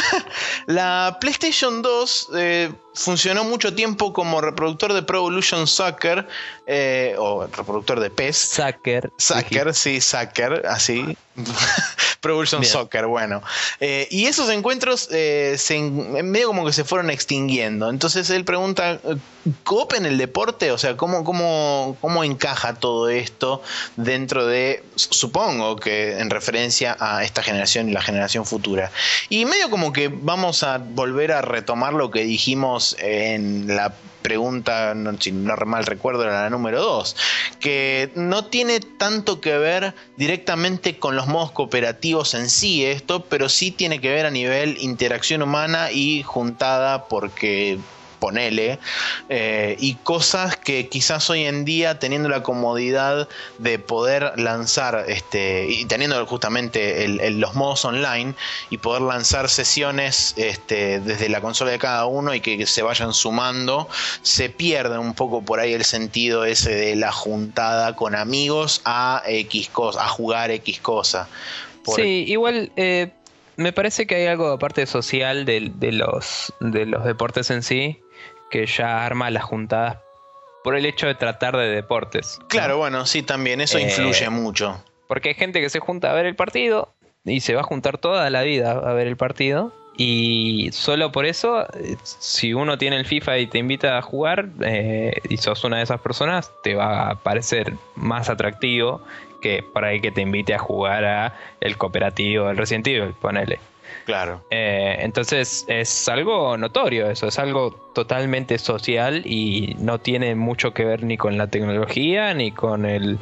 la PlayStation 2 funcionó mucho tiempo como reproductor de Pro Evolution Soccer, o reproductor de PES. Soccer, sí, Soccer, así. Pro Evolution Soccer, bueno. Y esos encuentros medio como que se fueron extinguiendo. Entonces él pregunta, ¿coop en el deporte? O sea, ¿cómo encaja todo esto dentro de, supongo que en referencia a esta generación y la generación futura? Y medio como que vamos a volver a retomar lo que dijimos en la pregunta, si no mal recuerdo, era la número 2, que no tiene tanto que ver directamente con los modos cooperativos en sí esto, pero sí tiene que ver a nivel interacción humana y juntada, porque ponele, y cosas que quizás hoy en día, teniendo la comodidad de poder lanzar y teniendo justamente los modos online y poder lanzar sesiones desde la consola de cada uno y que se vayan sumando, se pierde un poco por ahí el sentido ese de la juntada con amigos a X cosa, a jugar X cosa. Sí, igual me parece que hay algo aparte social de los deportes en sí, que ya arma las juntadas por el hecho de tratar de deportes, ¿no? Claro, bueno, sí, también eso influye mucho. Porque hay gente que se junta a ver el partido y se va a juntar toda la vida a ver el partido, y solo por eso, si uno tiene el FIFA y te invita a jugar, y sos una de esas personas, te va a parecer más atractivo que por ahí que te invite a jugar a el cooperativo del Resident Evil, ponele. Claro. Entonces es algo notorio eso, es algo totalmente social y no tiene mucho que ver ni con la tecnología ni con el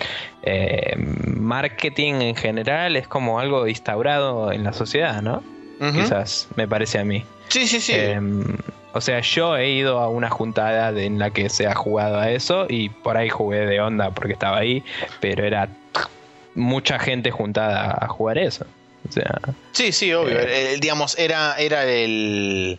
marketing en general, es como algo instaurado en la sociedad, ¿no? Uh-huh. Quizás, me parece a mí. Sí, sí, sí. O sea, yo he ido a una juntada en la que se ha jugado a eso y por ahí jugué de onda porque estaba ahí, pero era mucha gente juntada a jugar eso. O sea, sí, sí, obvio. Digamos, era el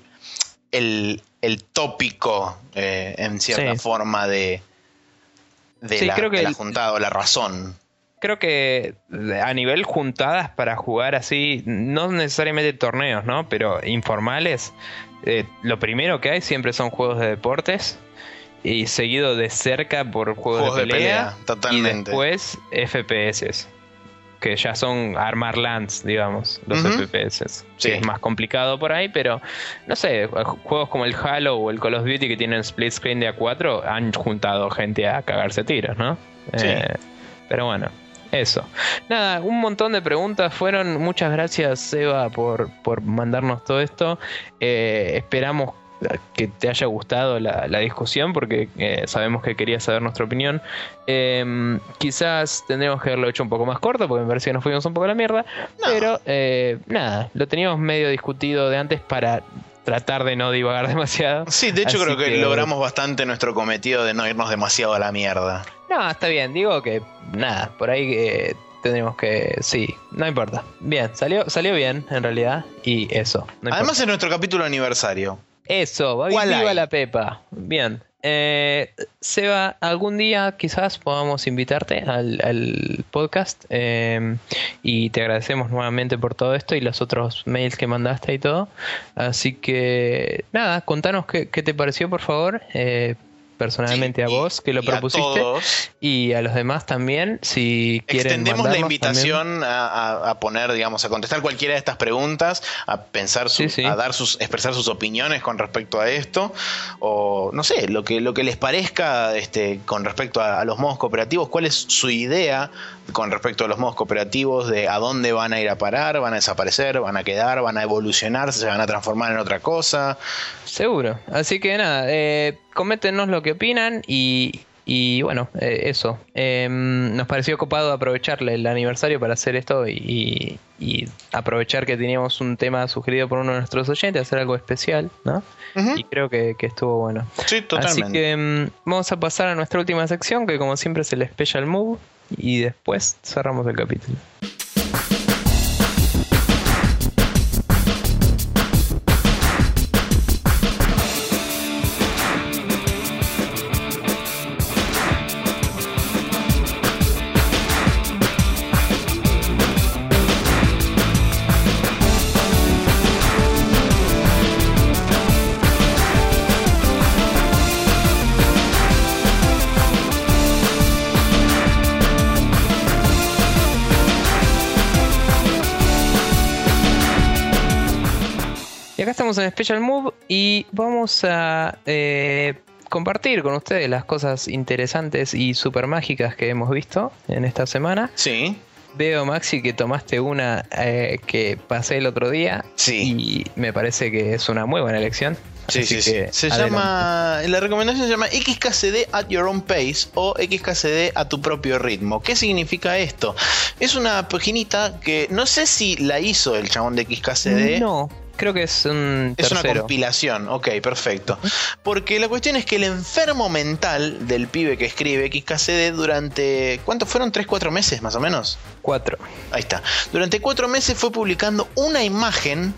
tópico, en cierta forma, de la juntada o la razón. Creo que a nivel juntadas para jugar así, no necesariamente torneos, ¿no? Pero informales, lo primero que hay siempre son juegos de deportes, y seguido de cerca por juegos de pelea, totalmente. Y después FPS, que ya son armar lands, digamos, los FPS. Sí. Que es más complicado por ahí, pero no sé, juegos como el Halo o el Call of Duty que tienen split screen de A4 han juntado gente a cagarse tiros, ¿no? Sí. Pero bueno, eso. Nada, un montón de preguntas fueron. Muchas gracias, Eva, por mandarnos todo esto. Esperamos que te haya gustado la discusión, porque sabemos que querías saber nuestra opinión. Quizás tendríamos que haberlo hecho un poco más corto, porque me parece que nos fuimos un poco a la mierda. No. Pero nada, lo teníamos medio discutido de antes para tratar de no divagar demasiado. Sí, de hecho creo que logramos bastante nuestro cometido de no irnos demasiado a la mierda. No, está bien, digo que nada, por ahí tendríamos que... Sí, no importa. Bien, salió bien en realidad. Y eso. No Además importa. es nuestro capítulo aniversario. Eso, ¿Cuál viva hay? la Pepa. Bien. Seba, algún día quizás podamos invitarte al podcast y te agradecemos nuevamente por todo esto y los otros mails que mandaste y todo. Así que nada, contanos qué te pareció, por favor. Personalmente Sí, a vos que lo y propusiste a todos. y a los demás también, si quieren Extendemos la mandarnos invitación a poner, digamos, a contestar cualquiera de estas preguntas, a pensar, Sí, sí. a expresar sus opiniones con respecto a esto, o no sé, lo que les parezca con respecto a los modos cooperativos, cuál es su idea con respecto a los modos cooperativos, de a dónde van a ir a parar, van a desaparecer, van a quedar, van a evolucionar, se van a transformar en otra cosa. Seguro. Así que nada, coméntenos lo que opinan y bueno, eso. Nos pareció copado aprovecharle el aniversario para hacer esto y aprovechar que teníamos un tema sugerido por uno de nuestros oyentes, hacer algo especial, ¿no? Ujú. Y creo que estuvo bueno. Sí, totalmente. Así que vamos a pasar a nuestra última sección, que como siempre es el Special Move, y después cerramos el capítulo. Y acá estamos en Special Move y vamos a compartir con ustedes las cosas interesantes y super mágicas que hemos visto en esta semana. Sí. Veo, Maxi, que tomaste una que pasé el otro día. Sí. Y me parece que es una muy buena elección. Sí, Así sí, sí. que Se adelante. llama. La recomendación se llama XKCD at your own pace o XKCD a tu propio ritmo. ¿Qué significa esto? Es una paginita que no sé si la hizo el chabón de XKCD. No, creo que es un Es una tercero. compilación, ok, perfecto. Porque la cuestión es que el enfermo mental del pibe que escribe XKCD durante... ¿Cuántos fueron? ¿3-4 meses más o menos? 4. Ahí está. Durante 4 meses fue publicando una imagen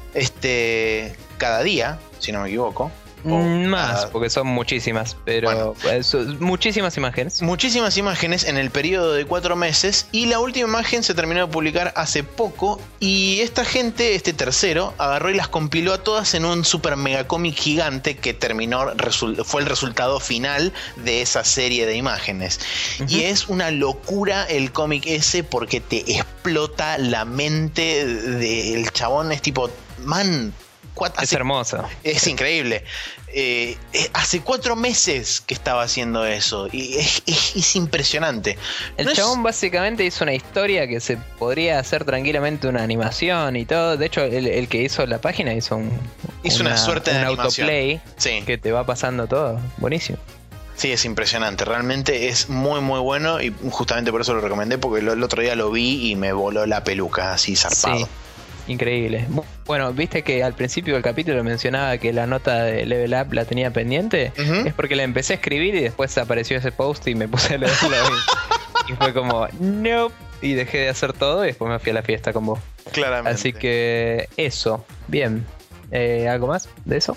cada día, si no me equivoco. O Más, cada- porque son muchísimas, pero son muchísimas imágenes. Muchísimas imágenes en el periodo de 4 meses y la última imagen se terminó de publicar hace poco y esta gente, este tercero, agarró y las compiló a todas en un super mega cómic gigante que fue el resultado final de esa serie de imágenes. Ujú. Y es una locura el cómic ese porque te explota la mente del chabón, es tipo, man... Es hermoso. Es increíble. Hace 4 meses que estaba haciendo eso. Y es impresionante. El No es- chabón básicamente hizo una historia que se podría hacer tranquilamente una animación y todo. De hecho, el que hizo la página hizo una suerte de un animación. autoplay Sí, que te va pasando todo. Buenísimo. sí, es impresionante. Realmente es muy, muy bueno. Y justamente por eso lo recomendé. Porque el otro día lo vi y me voló la peluca así zarpado. Sí, increíble. Bueno, viste que al principio del capítulo mencionaba que la nota de Level Up la tenía pendiente. Ujú. Es porque la empecé a escribir y después apareció ese post y me puse a leerlo y fue como, nope. Y dejé de hacer todo y después me fui a la fiesta con vos. Claramente. Así que eso, bien. ¿Algo más de eso?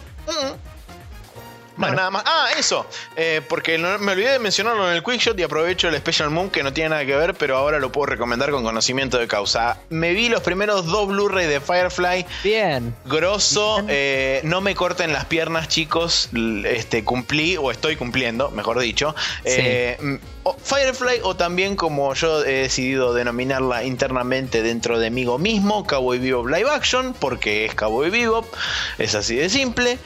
No, Bueno. nada más. Ah, eso. Porque me olvidé de mencionarlo en el Quickshot y aprovecho el Special Moon que no tiene nada que ver, pero ahora lo puedo recomendar con conocimiento de causa. Me vi los primeros 2 Blu-ray de Firefly. Bien. Grosso, no me corten las piernas, chicos. Cumplí, o estoy cumpliendo, mejor dicho. Firefly, o también como yo he decidido denominarla internamente dentro de mí mismo, Cowboy Bebop Live Action, porque es Cowboy Bebop, es así de simple.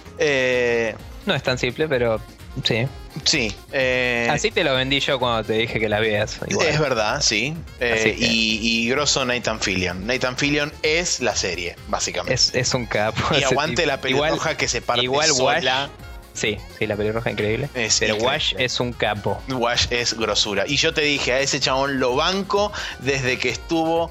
No es tan simple, pero sí. Sí. Así te lo vendí yo cuando te dije que la veas. Igual. Es verdad, sí. Así que- y grosso Nathan Fillion. Nathan Fillion es la serie, básicamente. Es un capo. y ese aguante tipo. la pelirroja que se parte igual sola. Wash. Sí, la pelirroja increíble. Es pero increíble. Wash es un capo. Wash es grosura. Y yo te dije, a ese chabón lo banco desde que estuvo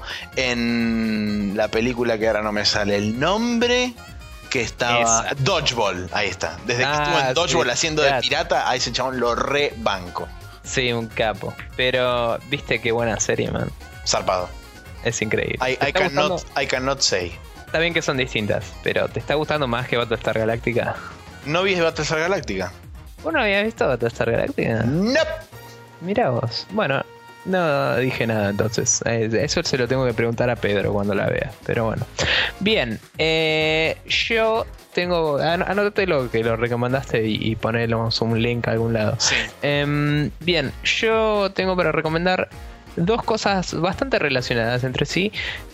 en la película que ahora no me sale el nombre, que estaba... Esa. Dodgeball, ahí está. Desde que estuvo en Sí, Dodgeball haciendo claro. de pirata, a ese chabón lo re banco. Sí, un capo. Pero, viste qué buena serie, man. Zarpado. Es increíble. I cannot say. Está bien que son distintas, pero ¿te está gustando más que Battlestar Galactica? ¿No viste Battlestar Galactica? ¿Vos no habías visto Battlestar Galactica? Nope. Mira vos. Bueno, no dije nada entonces. Eso se lo tengo que preguntar a Pedro cuando la vea. Pero bueno. Bien. Yo tengo... Anótate lo que lo recomendaste y ponemos un link a algún lado. Sí. Bien. Yo tengo para recomendar dos cosas bastante relacionadas entre sí.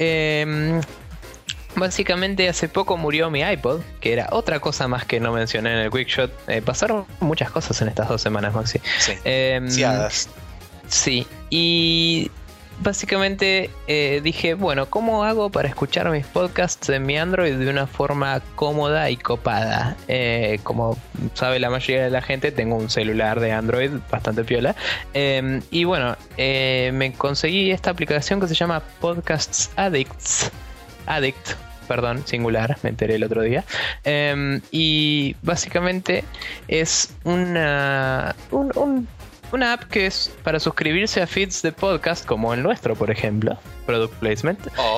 Básicamente hace poco murió mi iPod, que era otra cosa más que no mencioné en el Quickshot. Pasaron muchas cosas en estas 2 semanas, Maxi. Sí. Sí, y básicamente dije, bueno, ¿cómo hago para escuchar mis podcasts en mi Android de una forma cómoda y copada? Como sabe la mayoría de la gente, tengo un celular de Android bastante piola. Y bueno, me conseguí esta aplicación que se llama Podcasts Addict, perdón, singular, me enteré el otro día. Y básicamente es una app que es para suscribirse a feeds de podcast, como el nuestro, por ejemplo. Product placement.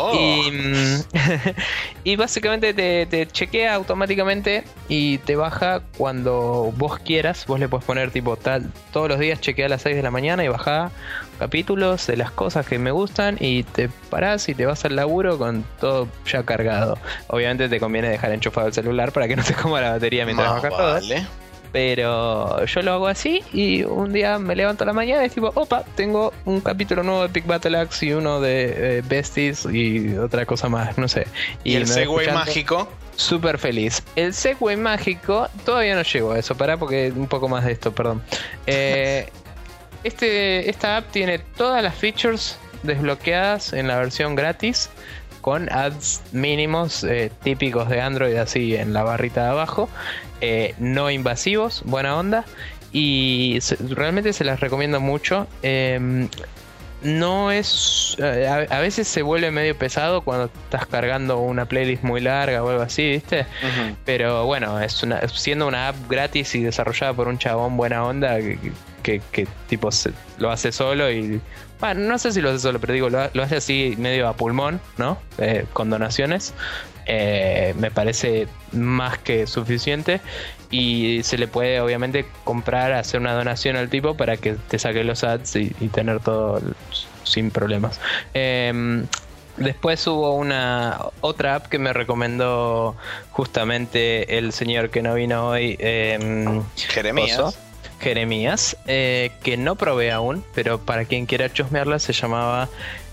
Y básicamente te chequea automáticamente y te baja cuando vos quieras. Vos le puedes poner tipo todos los días chequea a las 6 de la mañana y baja capítulos de las cosas que me gustan, y te parás y te vas al laburo con todo ya cargado. Obviamente te conviene dejar enchufado el celular para que no te coma la batería mientras bajas todo. Pero yo lo hago así, y un día me levanto a la mañana y es tipo, opa, tengo un capítulo nuevo de Big Battle Axe y uno de Besties y otra cosa más, no sé. ¿Y el Segway mágico? Súper feliz. El Segway mágico, todavía no llego a eso, pará porque un poco más de esto, perdón. Esta app tiene todas las features desbloqueadas en la versión gratis, con ads mínimos típicos de Android, así en la barrita de abajo, no invasivos, buena onda, y realmente se las recomiendo mucho. No es... a veces se vuelve medio pesado cuando estás cargando una playlist muy larga o algo así, ¿viste? Uh-huh. Pero bueno, siendo una app gratis y desarrollada por un chabón buena onda que tipo lo hace solo y... Bueno, no sé si lo hace solo, pero digo, lo hace así medio a pulmón, ¿no? Con donaciones. Me parece más que suficiente, y se le puede obviamente comprar, hacer una donación al tipo para que te saque los ads y tener todo sin problemas. Después hubo otra app que me recomendó justamente el señor que no vino hoy, Jeremías, que no probé aún, pero para quien quiera chusmearla, se llamaba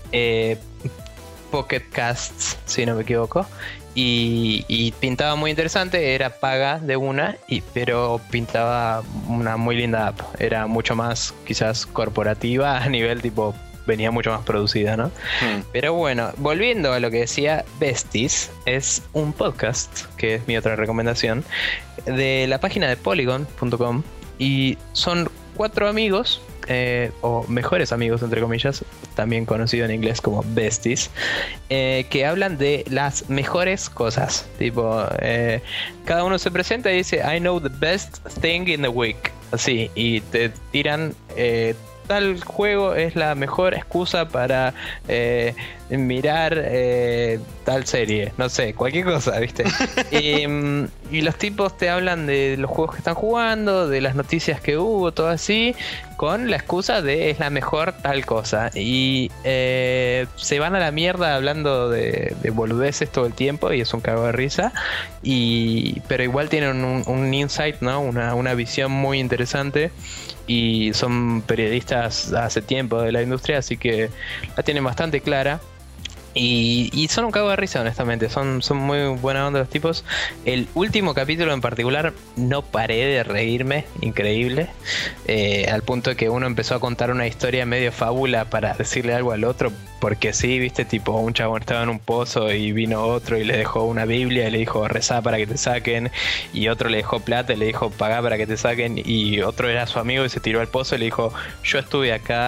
Pocket Casts, si no me equivoco. Y pintaba muy interesante, era paga de una, pero pintaba una muy linda app. Era mucho más quizás corporativa a nivel tipo, venía mucho más producida, ¿no? Pero bueno, volviendo a lo que decía, Besties es un podcast, que es mi otra recomendación, de la página de Polygon.com, y son 4 amigos, o mejores amigos entre comillas, también conocido en inglés como besties, que hablan de las mejores cosas. Tipo, cada uno se presenta y dice I know the best thing in the week, así, y te tiran tal juego es la mejor excusa para mirar tal serie, no sé, cualquier cosa, ¿viste? Y los tipos te hablan de los juegos que están jugando, de las noticias que hubo, todo así, con la excusa de es la mejor tal cosa. Y se van a la mierda hablando de boludeces todo el tiempo, y es un cago de risa. Pero igual tienen un insight, ¿no? Una visión muy interesante. Y son periodistas hace tiempo de la industria, así que la tienen bastante clara. Y son un cago de risa, honestamente. Son muy buena onda los tipos. El último capítulo en particular no paré de reírme, increíble, al punto de que uno empezó a contar una historia medio fábula para decirle algo al otro, porque sí, viste, tipo un chabón estaba en un pozo y vino otro y le dejó una Biblia y le dijo rezá para que te saquen, y otro le dejó plata y le dijo pagá para que te saquen, y otro era su amigo y se tiró al pozo y le dijo yo estuve acá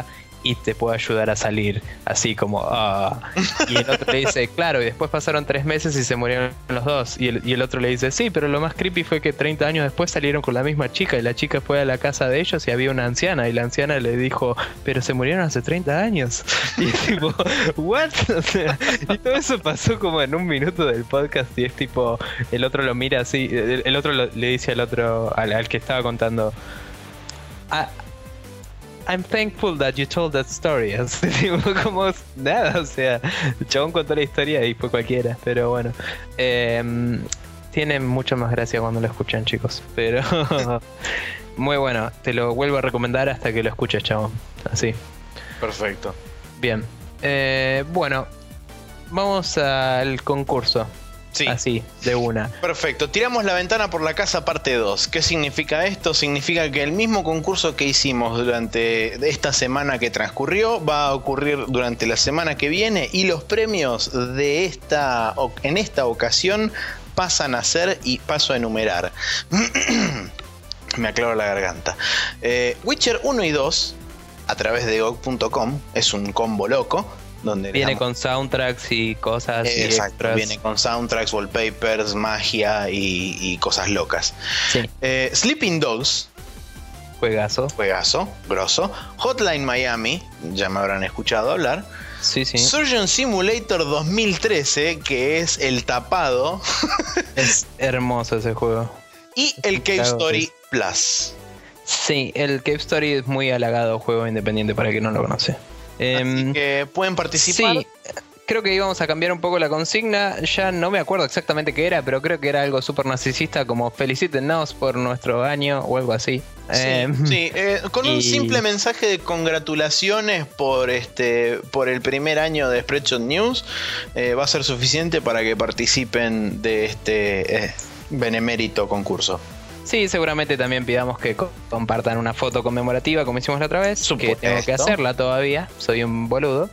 y te puedo ayudar a salir. Así como, Y el otro le dice, claro, y después pasaron 3 meses y se murieron los dos. Y el otro le dice, sí, pero lo más creepy fue que 30 años después salieron con la misma chica y la chica fue a la casa de ellos y había una anciana y la anciana le dijo, pero se murieron hace 30 años. Y es tipo, ¿what? O sea, y todo eso pasó como en un minuto del podcast y es tipo, el otro lo mira así, el otro le dice al otro, al que estaba contando, I'm thankful that you told that story. Así, tipo, como nada, o sea, el chabón contó la historia y fue cualquiera, pero bueno. Tiene mucha más gracia cuando lo escuchan, chicos, pero muy bueno, te lo vuelvo a recomendar hasta que lo escuches, chabón. Así. Perfecto. Bien. Bueno, vamos al concurso. Sí. Así, de una. Perfecto. Tiramos la ventana por la casa parte 2. ¿Qué significa esto? Significa que el mismo concurso que hicimos durante esta semana que transcurrió va a ocurrir durante la semana que viene y los premios de en esta ocasión pasan a ser, y paso a enumerar. Me aclaro la garganta. Witcher 1 y 2 a través de GOG.com es un combo loco. Donde viene con soundtracks y cosas. Exacto, viene con soundtracks, wallpapers, magia y cosas locas. Sí. Sleeping Dogs. Juegazo, grosso. Hotline Miami, ya me habrán escuchado hablar. Sí. Surgeon Simulator 2013, que es el tapado. Es hermoso ese juego. Y el Cave Story Plus. Sí, el Cave Story es muy halagado juego independiente para quien no lo conoce. Así que pueden participar. Sí, creo que íbamos a cambiar un poco la consigna. Ya no me acuerdo exactamente qué era, pero creo que era algo súper narcisista, como felicítennos por nuestro año o algo así. Con un simple mensaje de congratulaciones por el primer año de Spreadshot News va a ser suficiente para que participen de este benemérito concurso. Sí, seguramente también pidamos que compartan una foto conmemorativa como hicimos la otra vez. Que tengo que hacerla todavía, soy un boludo.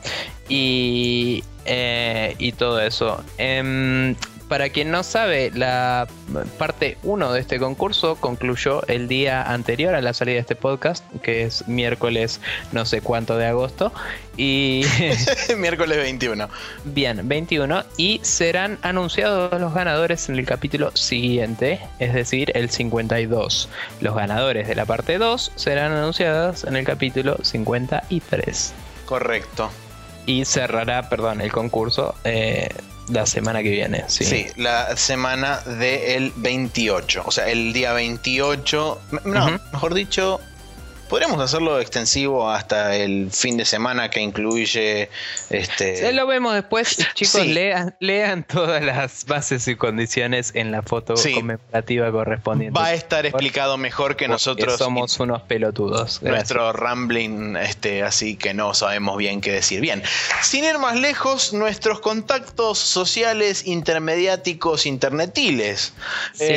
Y todo eso. Para quien no sabe, la parte 1 de este concurso concluyó el día anterior a la salida de este podcast, que es miércoles no sé cuánto de agosto. Y miércoles 21. Bien, 21. Y serán anunciados los ganadores en el capítulo siguiente, es decir, el 52. Los ganadores de la parte 2 serán anunciados en el capítulo 53. Correcto. Y cerrará, el concurso la semana que viene. Sí, la semana del 28. O sea, el día 28. No, mejor dicho, podríamos hacerlo extensivo hasta el fin de semana que incluye Lo vemos después, chicos. Sí. Lean todas las bases y condiciones en la foto conmemorativa correspondiente. Va a estar explicado mejor que nosotros. Somos unos pelotudos. Nuestro rambling, así que no sabemos bien qué decir. Bien, sin ir más lejos, nuestros contactos sociales intermediáticos internetiles. Sí.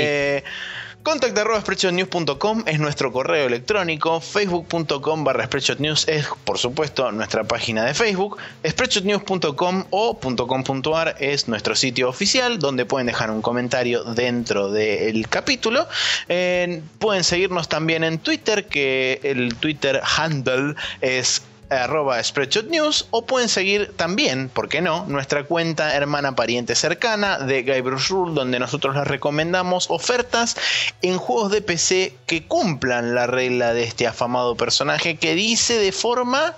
Contact@spreadshotnews.com es nuestro correo electrónico. Facebook.com/spreadshotnews es, por supuesto, nuestra página de Facebook. Spreadshotnews.com o .com.ar es nuestro sitio oficial donde pueden dejar un comentario dentro del capítulo. Pueden seguirnos también en Twitter, que el Twitter handle es @SpreadshotNews, o pueden seguir también, ¿por qué no?, nuestra cuenta hermana pariente cercana de Guybrush Rule, donde nosotros les recomendamos ofertas en juegos de PC que cumplan la regla de este afamado personaje que dice de forma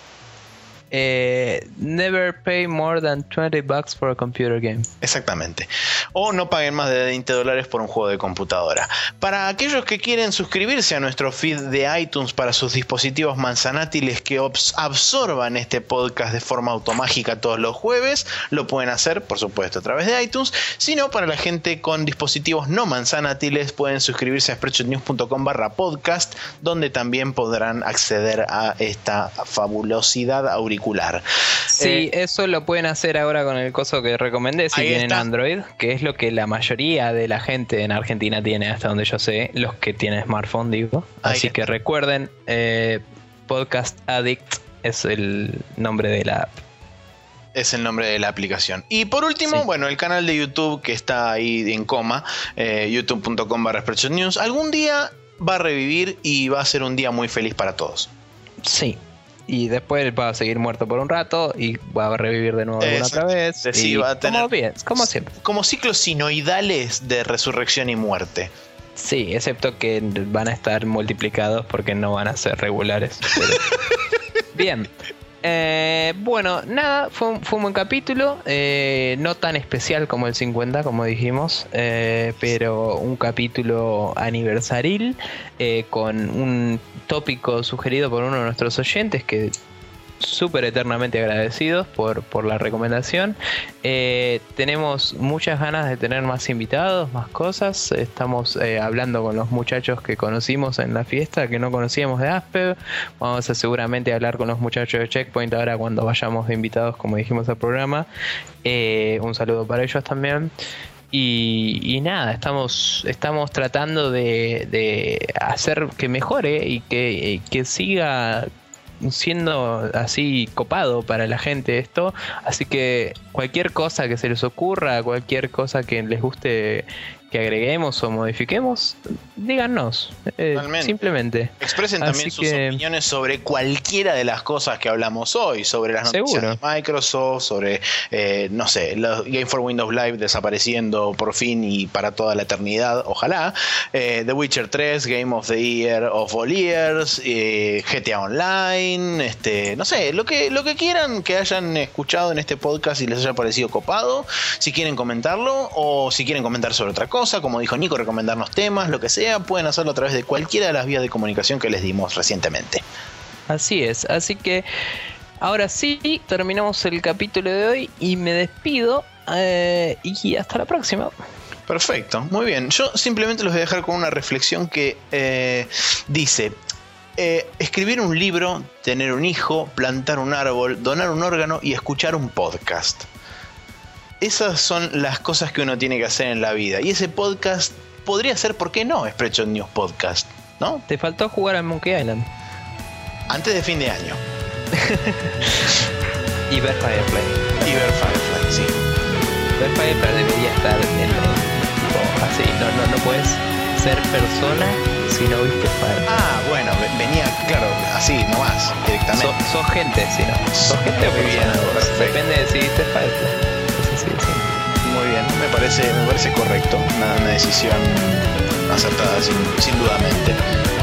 never pay more than $20 for a computer game. Exactamente. O no paguen más de $20 por un juego de computadora. Para aquellos que quieren suscribirse a nuestro feed de iTunes para sus dispositivos manzanátiles que absorban este podcast de forma automágica todos los jueves, lo pueden hacer, por supuesto, a través de iTunes. Si no, para la gente con dispositivos no manzanátiles, pueden suscribirse a spreadshotnews.com/podcast, donde también podrán acceder a esta fabulosidad auricular. Sí, eso lo pueden hacer ahora con el coso que recomendé si tienen Android, que es lo que la mayoría de la gente en Argentina tiene, hasta donde yo sé, los que tienen smartphone, digo. Así que recuerden, Podcast Addict es el nombre de la app. Es el nombre de la aplicación. Y por último, bueno, el canal de YouTube que está ahí en coma, youtube.com/SpreadshotNews, algún día va a revivir y va a ser un día muy feliz para todos. Sí. y después va a seguir muerto por un rato y va a revivir de nuevo alguna otra vez. Sí, va a tener como siempre. Como ciclos sinoidales de resurrección y muerte. Sí, excepto que van a estar multiplicados porque no van a ser regulares. Pero... Bien. Bueno, nada, fue un buen capítulo, no tan especial como el 50, como dijimos, pero un capítulo aniversaril, con un tópico sugerido por uno de nuestros oyentes que súper eternamente agradecidos por la recomendación. Tenemos muchas ganas de tener más invitados, más cosas. Estamos hablando con los muchachos que conocimos en la fiesta, que no conocíamos de Aspev. Vamos a seguramente hablar con los muchachos de Checkpoint ahora cuando vayamos de invitados, como dijimos al programa. Un saludo para ellos también. Y nada, estamos tratando de hacer que mejore y que siga siendo así copado para la gente esto, así que cualquier cosa que se les ocurra, cualquier cosa que les guste que agreguemos o modifiquemos, díganos, simplemente expresen también sus opiniones sobre cualquiera de las cosas que hablamos hoy, sobre las noticias de Microsoft, sobre no sé, los Game for Windows Live desapareciendo por fin y para toda la eternidad, ojalá, The Witcher 3, Game of the Year of All Years, GTA Online, no sé, lo que quieran que hayan escuchado en este podcast y les haya parecido copado, si quieren comentarlo o si quieren comentar sobre otra cosa, como dijo Nico, recomendarnos temas, lo que sea, pueden hacerlo a través de cualquiera de las vías de comunicación que les dimos recientemente. Así es, así que ahora sí, terminamos el capítulo de hoy y me despido, y hasta la próxima. Perfecto, muy bien. Yo simplemente los voy a dejar con una reflexión que dice: escribir un libro, tener un hijo, plantar un árbol, donar un órgano y escuchar un podcast. Esas son las cosas que uno tiene que hacer en la vida. Y ese podcast podría ser, ¿por qué no? Spreadshot News Podcast, ¿no? Te faltó jugar al Monkey Island. Antes de fin de año. Y ver Firefly. Sí. Ver Firefly debería estar en así. No puedes ser persona si no viste Firefly. Ah, bueno, venía, claro, así, nomás, directamente. Sos gente, si no. Sos gente o persona. Depende de si viste Firefly. Sí. Muy bien, me parece correcto, una decisión acertada sin dudamente.